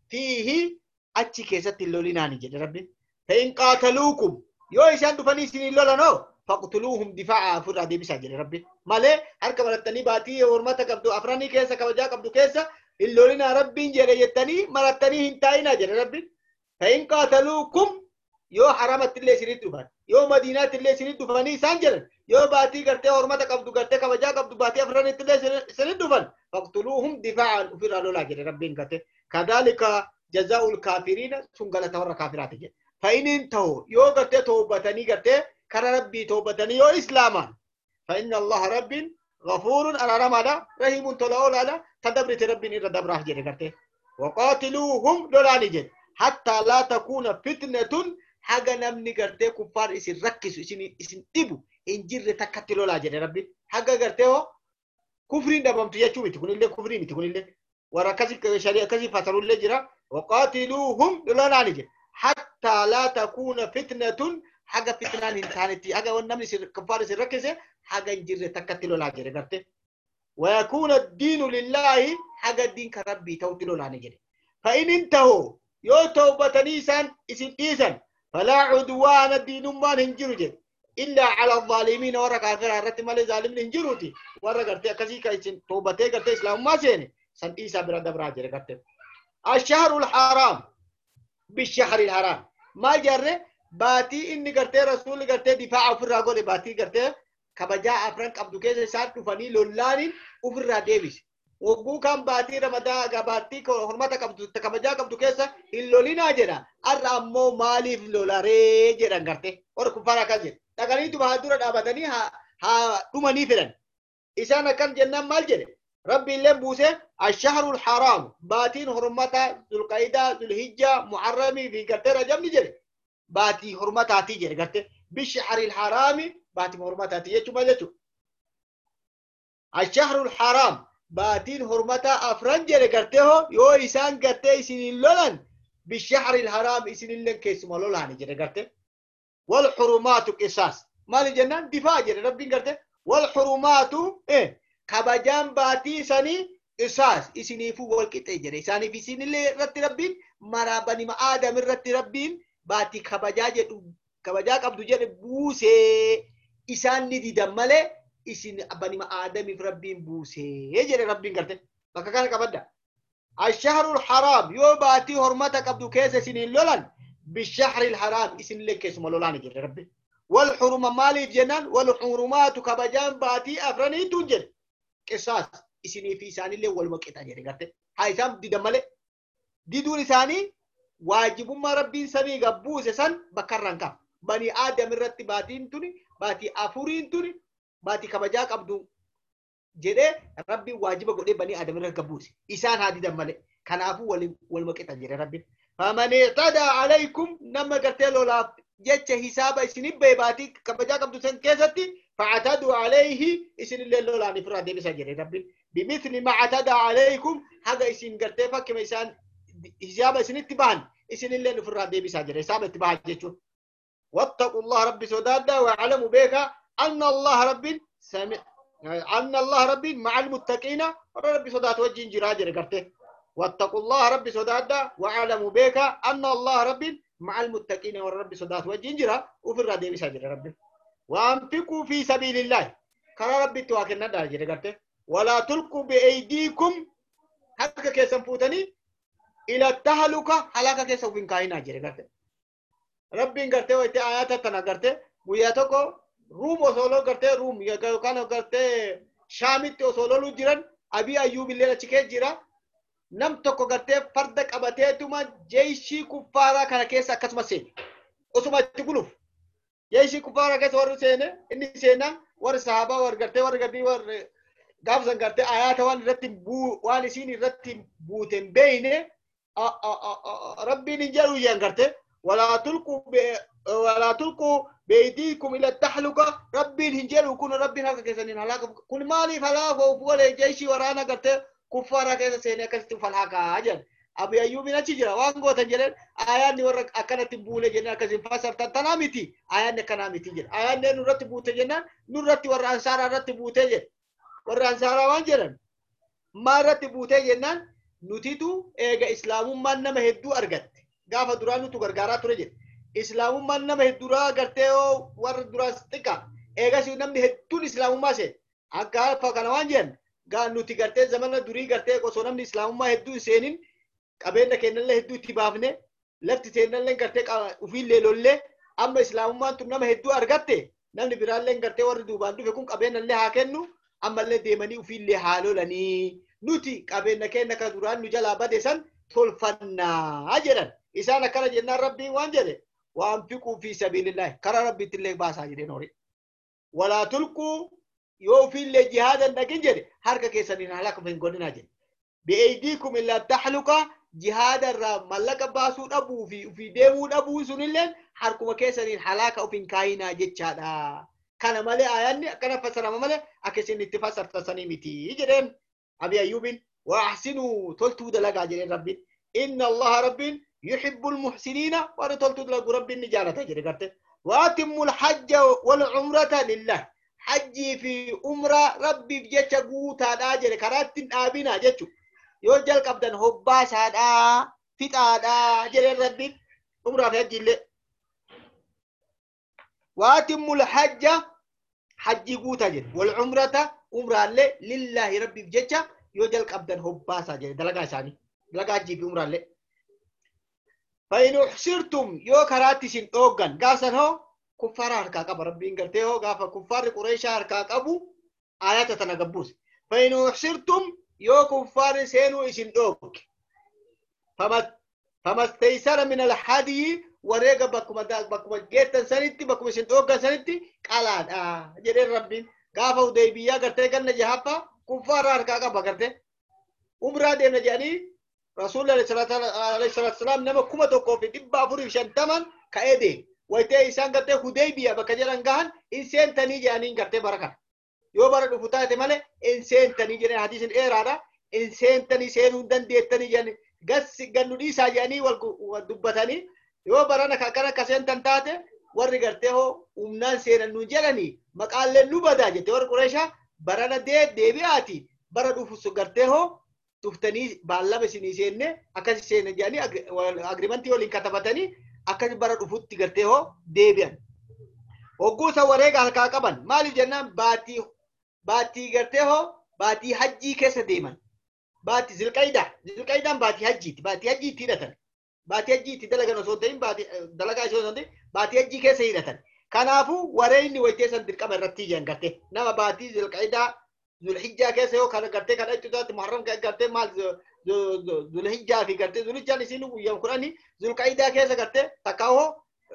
فيه أتشي كيسة إلا لناجر ربي فإن قاتلوكم يو إسان دفني سنين لولا نو فاقتلوهم دفاعا فرع دي بساجر ربي مالي هركا مرتني باتي ورمتا قبدو أفراني كيسا كبجا قبدو كيسا اللولنا ربي جرى يتني مرتني هنتاينا جرى ربي فإن قاتلوكم يو حرامت اللي سنين دفن يو مدينات اللي سنين دفني سانجر يو باتي قرتي ورمتا قبدو قرتي كبجا قبدو باتي أفراني اللي سنين دفن فاقتلوهم دفاعا فرع لولا جرى ربي قرتي كذلك جزاء الكافرين سنقلة ورى كافرات جرى فإن انتهوا يو قرتي توبتني قرتي كان ربي توبتني يو إسلاما فإن الله رب غفور أنا رمانا رحيم تلعول على تدبرت ربي نرى دبراه جري قرتي وقاتلوهم لولا نجد حتى لا تكون فتنة حاجة نمني قرتي كفار إسن ركسوا إسن إسن إبو إن جر تكتلوا لا جري ربي حاجة قرتي كفرين دبم تيجوا تكون اللي كفرين تكون اللي ورا كذي شريعة كذي فتروا اللي جرا وقاتلوهم لولا نجد حتى لا تكون فتنة حاجة فتنة انتهانتي حاجة والنمل سر كفار سر ركزة حاجة جر تكتلوا لا جري قرتي ويكون الدين لله حاجة الدين كربي توتلوا لا نجري فإن انتهوا يو توبتني سان اسم إيسان فلا عدوان الدين ما ننجرج إلا على الظالمين ورا كافر رت مال ظالم ننجروتي ورا قرتي كذي كايسن توبته قرتي إسلام ما سين سن إيسا برادة براجر قرتي الشهر الحرام بالشهر الحرام ما جرى باتي إني قرتي رسول قرتي دفاع في الرجال باتي قرتي كبجا أفرنك عبدو كيس سات تفاني لولاني وفر ديفيس وقو كان باتي رمضان قباتي كهرمتا كبدو كبجا عبدو كيس اللولينا جرا الرامو مالي في لولاري جرا قرتي اور كفارا كذي تكاني تو بهادر دابتني ها ها توماني فرن إسانا كان جنة مال جرا ربي اللي بوسه الشهر الحرام باتين هرمتا ذو القعدة ذو الهجة محرمي في قرتي رجب نجري باتي هرمتا تيجي قرتي بالشهر الحرام باتي هرمتا تيجي ما جتو الشهر الحرام باتين هرمتا أفرنج قرتي هو يو إسان قرتي سنين لولن بالشهر الحرام سنين لن كيس مالولا نجري قرتي والحرمات قصاص مال جنان دفاع جري ربي قرتي والحرمات إيه كبجان باتي سني قصاص إسنيفو والكتي جري ساني في سنين اللي رت ربين مرابني ما آدم رت ربين باتي كبجا جدو كبجا كبدو جري بوسي إسان ندي دمالي إسن أبني ما آدم في ربين بوسي يجري ربين قرتي فكان كبدا الشهر الحرام يو باتي هرمتا كبدو كيس سنين لولن بالشهر الحرام إسن اللي كيس ملولان جري ربي والحرم مالي جنان والحرمات كبجان باتي أفرني تنجر قصاص إسني في ساني اللي والمكتا جري قرتي هاي سام دي دمالي دي دون ساني واجب ما ربين سني قبوس سن بكرن كم بني آدم الرتي باتين توني باتي أفورين توني باتي كبجاك عبدو جده ربي واجب قولي بني آدم الرتي قبوس إسان هادي دمالي كان أفو والمكتا جري ربي فمن اعتدى عليكم نما قرتلو لا جتش حساب إسني بيباتي كبجاك عبدو سن كيستي فاعتدوا عليه إسن اللي لولا نفرا دي بسا جري ربي بمثل ما اعتدى عليكم هذا إسن قرتي فكما إسان حساب إسن اتبان إسن اللي نفرا دي بسا جري حساب اتبان جتشو واتقوا الله ربي سودادا واعلموا بك أن الله ربي سمع أن الله ربي مع المتقين ربي سودات وجين جراجر قرتي واتقوا الله ربي سودادا واعلموا بك أن الله ربي مع المتقين وربي سودات وجين جرا وفر دي بسا جري ربي وأنفقوا في سبيل الله كرا ربي تواكلنا داجر قرتي ولا تلقوا بأيديكم حقا كيسان فوتني إلى التهلكة حلاكا كيسان فين كاينا جري قرتي ربي قرتي ويتي آيات تنا قرتي وياتوكو روم وصولو قرتي روم يكانو قرتي شامت وصولو جيران أبي أيوب اللي لچكي جيرا نم توكو قرتي فردك أبتيتما جيشي كفارا كان كيسا كسما سين وسما تقولوف جيشي كفارا كيس ور سينه إني سينا ور صحابة ور قرتي ور قرتي ور قافزن قرتي آيات وان رتب بو وان سيني رتب بوتن بينه ربي نجلو ينقرته ولا تلقوا ولا تلقوا بأيديكم إلى التحلقة ربي نجلو يكون ربي هذا كيسنين هلاك كل مالي فلاك وفوله جيشي ورانا قرته كفارة كيس سيني كستو فلاكا أجل أبي أيوب نتيجة وانغو تنجلن آيان ورق أكنت بولة جنا كسين فسر تنامتي آيان كنامتي جن آيان نورت بوته جنا نورت وران سارا رت بوته جن وران سارا وانجلن ما رت بوته جنا نتيتو إيجا إسلام من نم هدو أرجت قاف درانو تو غرغارا ترجع إسلام من نم هدو را قرتهو ور دراستيكا إيجا سو نم هدو إسلام ما سه أكار فكانوان جن قال نتي قرته زمان دوري قرته كو سونم إسلام ما هدو سينين قبل كنا له هدو تبافنه لفت سينن لين قرته وفيل ليلوله أما إسلام ما تنم هدو أرجته نم نبرال لين قرته ور دوباندو فيكون قبل له هاكنو أما له ديماني وفيل له حالو لني nuti qabeenya keenya ka duraan nu jalaa bade san tolfannaa jedhan isaan akkana jennaan rabbiin waan jedhe waanfiquu fi sabiilillaahi karaa rabbiitti illee baasaa jedheen horii walaa tulquu yoo ofiillee jihaadan dhaqin jedhe harka keessaniin halaka hin godhinaa jedhe bi'aydiikum illaa taxluqa jihaada irraa mallaqa baasuu dhabuu fi ofii deemuu dhabuu sunilleen harkuma keessaniin halaka of hin kaayinaa jechaadha kana malee aayanni akkana fassarama malee akka isin itti fassartasanii miti jedheen أبي أيوب وأحسنوا تلتو دلقا جرين ربي إن الله ربي يحب المحسنين ورتلتو دلقا ربي النجارة جرين قرته وأتموا الحج والعمرة لله حجي في عمرة ربي بجيشا قوتا دا جرين كرات آبنا جيشو يوجل قبضان هباس هذا فتا دا جرين ربي عمرة في حجي اللي وأتموا الحج حجي قوتا جرين والعمرة عمره الله لله ربي بجتة يوجل قبضن هباسا جل دلقا ثاني دلقا جيب عمره الله فإن أحسرتم يو كراتي سن أوغن قاسن هو كفار هركا قب ربي انقرته هو قافا كفار قريش هركا قبو آيات تنقبوس فإن أحسرتم يو كفار سينو سن أوغ فما فما استيسر من الحدي وريقا بكما داك بكما جيتا سنتي بكما سن أوغن سنتي قالان آه جرين ربي قافا وديبيا قرتي كان جهافا كفار هركا قبا قرتي عمره دينا جاني رسول الله صلى الله عليه وسلم نما كما توقف في دبا فري شنتمن كايدي ويتي إنسان قرتي هديبيا بكجران قهن إنسان تاني جاني قرتي بركة يو برا دفتاتي مالي إنسان تاني جاني حديث إيرادا إنسان تاني سين هندن ديت تاني جاني قس قنو ديسا جاني والدبتاني يو برا نكاكنا كسين تنتاتي warri gartee hoo umnaan seenan nu jedhani maqaalleen nu badaa jette warri Qureeshaa barana dee deebi'aati bara dhufu gartee hoo tuftanii baallama isinii seenne akkas seena jedhanii agriimantii waliin katabatanii akkas bara dhufutti gartee hoo deebi'an. Hogguusa wareega halkaa qaban maaliif jennaan baatii baatii gartee hoo baatii hajjii keessa deeman baatii zilqaydaa zilqaydaan baatii hajjiiti baatii hajjiitti hidhatan. Baatii hajjiitti dalagan osoo ta'in dalagaa osoo ta'in baatii hajjii keessa hidhatan. Kanaafuu wareegni wayiteessan dirqama irratti ijaan gartee nama baatii zilqaydaa zulhijjaa keessa yoo kana gartee kana itti taate muharram gartee maal zulhijjaa fi gartee zulhijjaan isiin guyyaa kudhanii zulqaydaa keessa gartee takkaawoo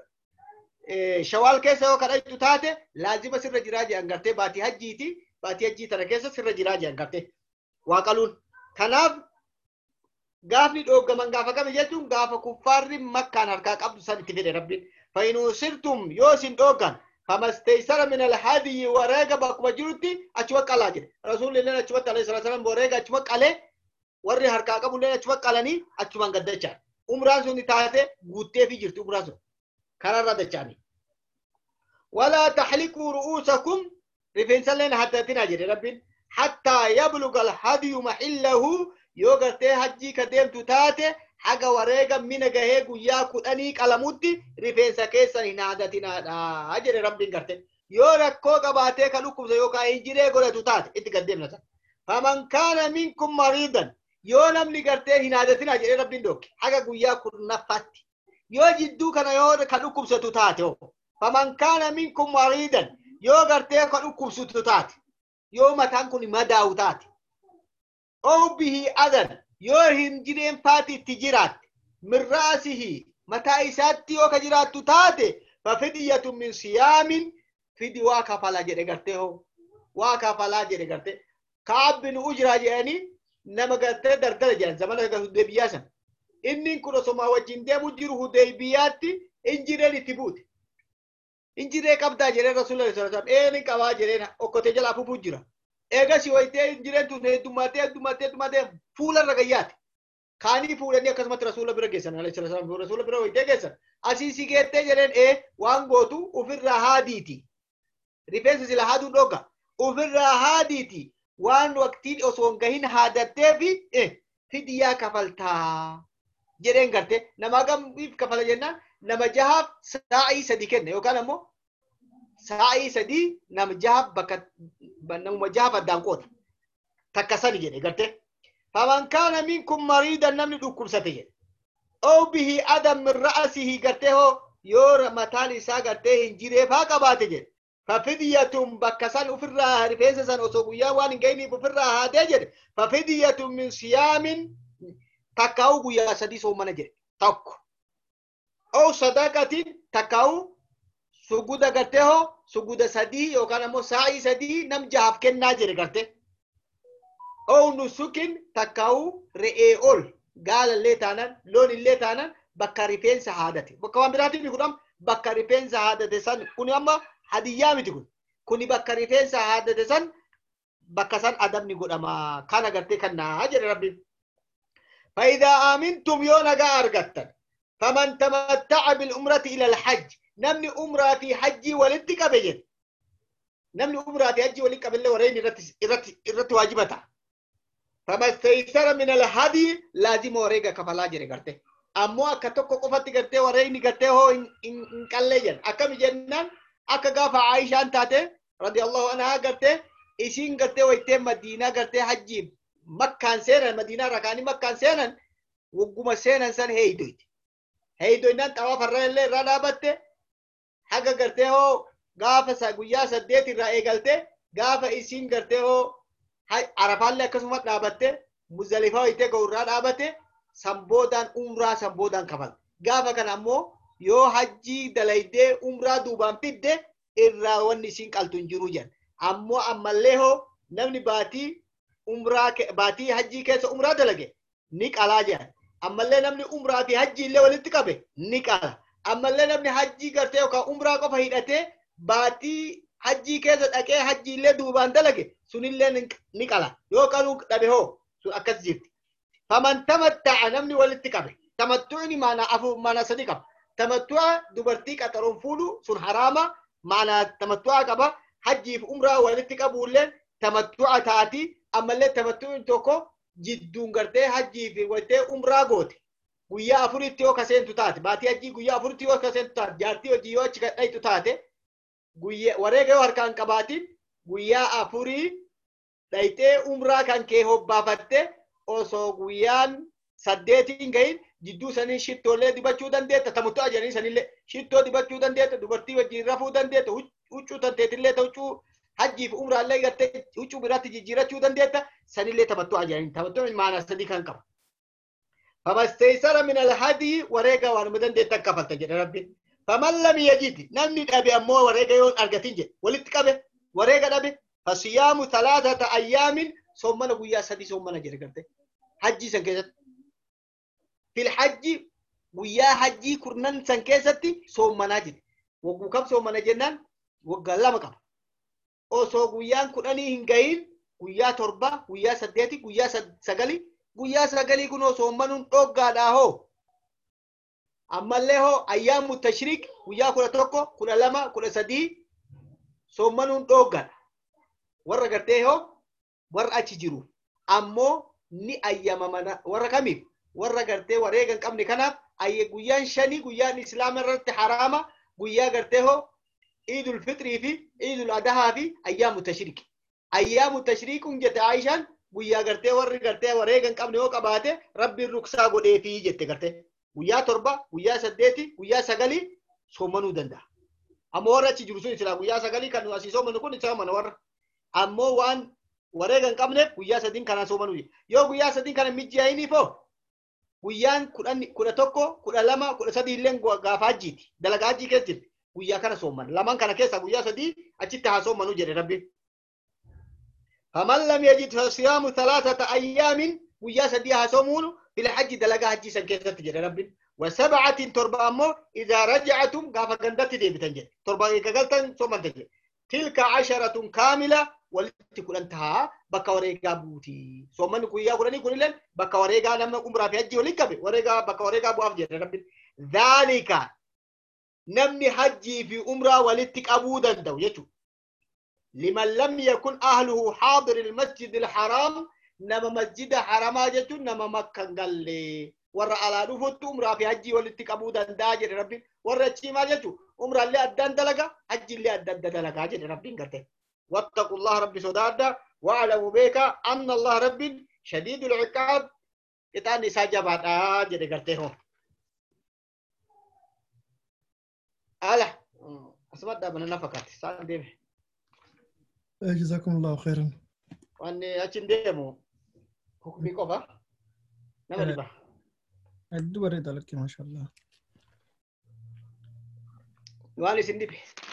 shawaal keessa yoo kana itti taate laazima sirra jiraa jedhan gartee baatii hajjiiti baatii hajjii tana keessa sirra jiraa jedhan gartee waa qaluun. Kanaaf gaafni dhoogaman gaafa kami jechuun gaafa kuffaarri makkaan harkaa qabdu san itti fedhe rabbiin fayyinuu sirtum yoo isin dhoogan famasteysara min alhadiyyi wareega bakkuma jirutti achuma qalaa jedhe rasuulilleen achumatti alayhi salatu wasalam wareega achuma qalee warri harkaa qabulleen achuma qalanii achumaan gaddachaan umraan sun taate guuttee fi jirti umraan sun kanarra dachaani walaa taxliquu ru'uusakum rifeensalleen haddatinaa jedhe rabbiin hattaa yabluga alhadiyu maxillahu yoo gartee hajjii ka deemtu taate haga wareega mina gahee guyyaa kudhanii qalamutti rifeensa keessan hin haaddatinaadha jedhe rabbiin gartee yoo rakkoo qabaatee ka dhukkubsa yookaan injiree godhatu taate itti gaddeemnata faman kaana minkum mariidan yoo namni gartee hin haaddatinaa jedhe rabbiin dhookke haga guyyaa kurnaffaatti yoo jidduu kana yoo ka dhukkubsatu taate faman kaana minkum mariidan yoo gartee ka dhukkubsatu taate yoo mataan kun madaa'u taate أو به أذن يوهم جرين فاتي تجرات من رأسه متى إساتي وكجرات تتاتي ففدية من صيام فدي واكا فلا جري قرته واكا فلا جري قرته كعب بن أجرى جاني نما قرته در درجة زمان قرته دبياسا inni kun osoma wajjin deemu jiru Hudaybiyaatti injireen itti buute injiree qabdaa jedhee Rasuulli sallallahu alaihi wasallam een qabaa jedheen okkotee jalaa fufuu jira eegas wayitee injireen tun heddummaatee heddummaatee heddummaatee fuula irra gayyaate kaanii fuudhanii akkasumatti Rasuula bira geessan alayhi salaam Rasuula bira wayitee geessan asii si geettee jedheen ee waan gootu ofirraa haadiiti rifeensa sila haaduu dhoga ofirraa haadiiti waan waqtiin osoo gahin haadattee fi eh fidiyaa kafaltaa jedheen garte nama gamiif kafala jennaan nama jahaaf saa'ii sadii kenna yookaan ammoo saa'ii sadii nama jahaaf bakka nama jahaaf addaan qoota takka sani jedhe garte faman kaana minkum mariidan namni dhukkubsate jedhe oo bihi adam min ra'asihi garte hoo yoo mataan isaa garte hin jiree faa qabaate jedhe fafidiyatun bakka san ofirraa rifeensa san osoo guyyaa waan hin gahiniif ofirraa haadee jedhe fafidiyatun min siyaamin takkaa'u guyyaa sadii soomana jedhe tokko oo sadaqatin takkaa'u suguda garte hoo suguda sadii yookaan ammoo saa'ii sadii nam jahaaf kennaa jedhe garte oo nusukin takkaa'u re'ee ol gaala illee taanan loon illee taanan bakka rifeensa haadate bakka waan biraatiin kun bakka rifeensa haadate san kun amma hadiyyaa miti kun kuni bakka rifeensa haadate san bakka san adabni godhama kana garte kannaa jedhe rabbiin فإذا آمنتم يوم أرغتن فمن تمتع بالعمرة إلى الحج نمني عمرة في حج ولدك بجد نمني عمرة في حج ولدك بالله ورين إرت واجبتها فما استيسر من الهدي لازم وريغا كفلا جري غرتي أمو أكتوكو قفتي غرتي ورين غرتي هو إن كالليجن أكم جنان أكا غافة عائشة انتاتي رضي الله عنها غرتي إسين غرتي ويتم مدينة غرتي حجيب مكان سينان مدينة ركاني مكان سينان وقوم سينان سن هيدويت هيدويت نان تواف الرئيلي رادابت حقا قرته هو غافة ساقويا سديت الرئي قلته غافة إسين قرته هو عرفان لك اسمت رابطه مزدلفة ويته قورا رابطه سنبودان عمرة سنبودان كفل غافة كان أمو يو حجي دلائده عمرة دوبان پده الراوان نسين قلتون جرو جن أمو أمالي هو نمني باتي umraa baatii hajjii keessa umraa dalage ni qalaa jedhan ammallee namni umraa fi hajjii illee walitti qabe ni qala ammallee namni hajjii gartee yookaan umraa qofa hidhatee baatii hajjii keessa dhaqee hajjii illee duubaan dalage sunillee ni qala yoo qaluu dhabe hoo sun akkas jirti faman tamatta'a namni walitti qabe tamattu'ni maana afu maana sadi qaba tamattu'a dubartii qaxaroon fuudhu sun haraama maana tamattu'a qaba hajjii fi umraa walitti qabuullee tamattu'a taati ammallee tamattu'in tokko jidduun gartee hajjii fi wayitee umraa goote guyyaa afuritti yoo kaseentu taate baatii hajjii guyyaa afuritti yoo kaseentu taate jaartii hojii yoo achi gadhaytu taate guyyaa wareega yoo harkaan qabaatiin guyyaa afurii dhaytee umraa kan kee hobbaafatte osoo guyyaan saddeetiin gahin jidduu sanii shittoolee dibachuu dandeetta tamattu'a jedhanii sanillee shittoo dibachuu dandeetta dubartii wajjin rafuu dandeetta huccuu tanteetillee huccuu hajjii fi umraa illee gartee huccuu biraatti jijjiirachuu dandeetta sanillee tamattu'a jedhanii tamattu'in maana sadii kan qaba فما استيسر من الهدي وريقا وانمدن دي تكفلت جد ربي فمن لم يجد نمني أبي أمو وريقا يون أرغتين جد ولتكبه وريقا أبي فصيام ثلاثة أيام ثم نقويا سدي ثم نجري قرتي حجي سنكيست في الحج ويا حجي كرنان سنكيستي ثم نجد وقو كم ثم نجنان وقال مكب أو سو قويان كرناني هنگاين قويا تربا قويا سديتي قويا سقلي guyyaa sagalii kunoo soommanuun dhoggaadhaa hoo ammallee hoo ayyaamu tashriik guyyaa kudha tokko kudha lama kudha sadii soommanuun dhoggaadha warra gartee hoo warra achi jiru ammoo ni ayyamamana warra kamiif warra gartee wareega hin qabne kanaaf ayye guyyaan shanii guyyaan islaama irratti haraama guyyaa gartee hoo iidul fitrii fi iidul adahaa fi ayyaamu tashriik ayyaamu tashriikuun jette Aishaan guyyaa gartee warri gartee wareega hin qabne yoo qabaate rabbiin ruksaa godheefii jette gartee guyyaa torba guyyaa saddeeti guyyaa sagalii soomanuu danda'a ammoo warra achi jiru sun isla guyyaa sagalii kan asii soomanu kun isa mana warra ammoo waan wareega hin qabneef guyyaa sadiin kana soomanuu yoo guyyaa sadiin kana mijjaayiniif hoo guyyaan kudha tokko kudha lama kudha sadii illee gaafa hajjiiti dalagaa hajjii keessa jirti guyyaa kana sooman lamaan kana keessa guyyaa sadii achitti haa soomanuu jedhe rabbiin فمن لم يجد فصيام ثلاثة أيام ويا سديها صومون في الحج دلقا حج سنكيسة تجري ربي وسبعة تربة أمو إذا رجعتم قافا قندت دي بتنجل تربة إيكا قلتن ثم تجري تلك عشرة كاملة ولتكون انتهى بكا وريقا بوتي ثم نقول يا قراني قول لن بكا وريقا نمنا قمرا في حجي ولكبي وريقا بكا وريقا بو أفجر ربي ذلك نمني حجي في أمرا ولتك أبودا دو يجو لمن لم يكن أهله حاضر المسجد الحرام نما مسجد حرام جتو نما مكة قال لي ورا على دفوت أمرا في حجي ولتك أبودا داجر ربي ورا تشي ما جتو أمرا اللي أدان دلقا حجي اللي أدان دلقا جر ربي قرته واتقوا الله ربي سدادا واعلموا بك أن الله رب شديد العقاب إتاني ساجبات آجر قرته ألا أسمع من النفقات سال ديم جزاكم الله خيرا وأني أشين ديمو حكمي كوفا نما ديبا الدور لك ما شاء الله وأني سندي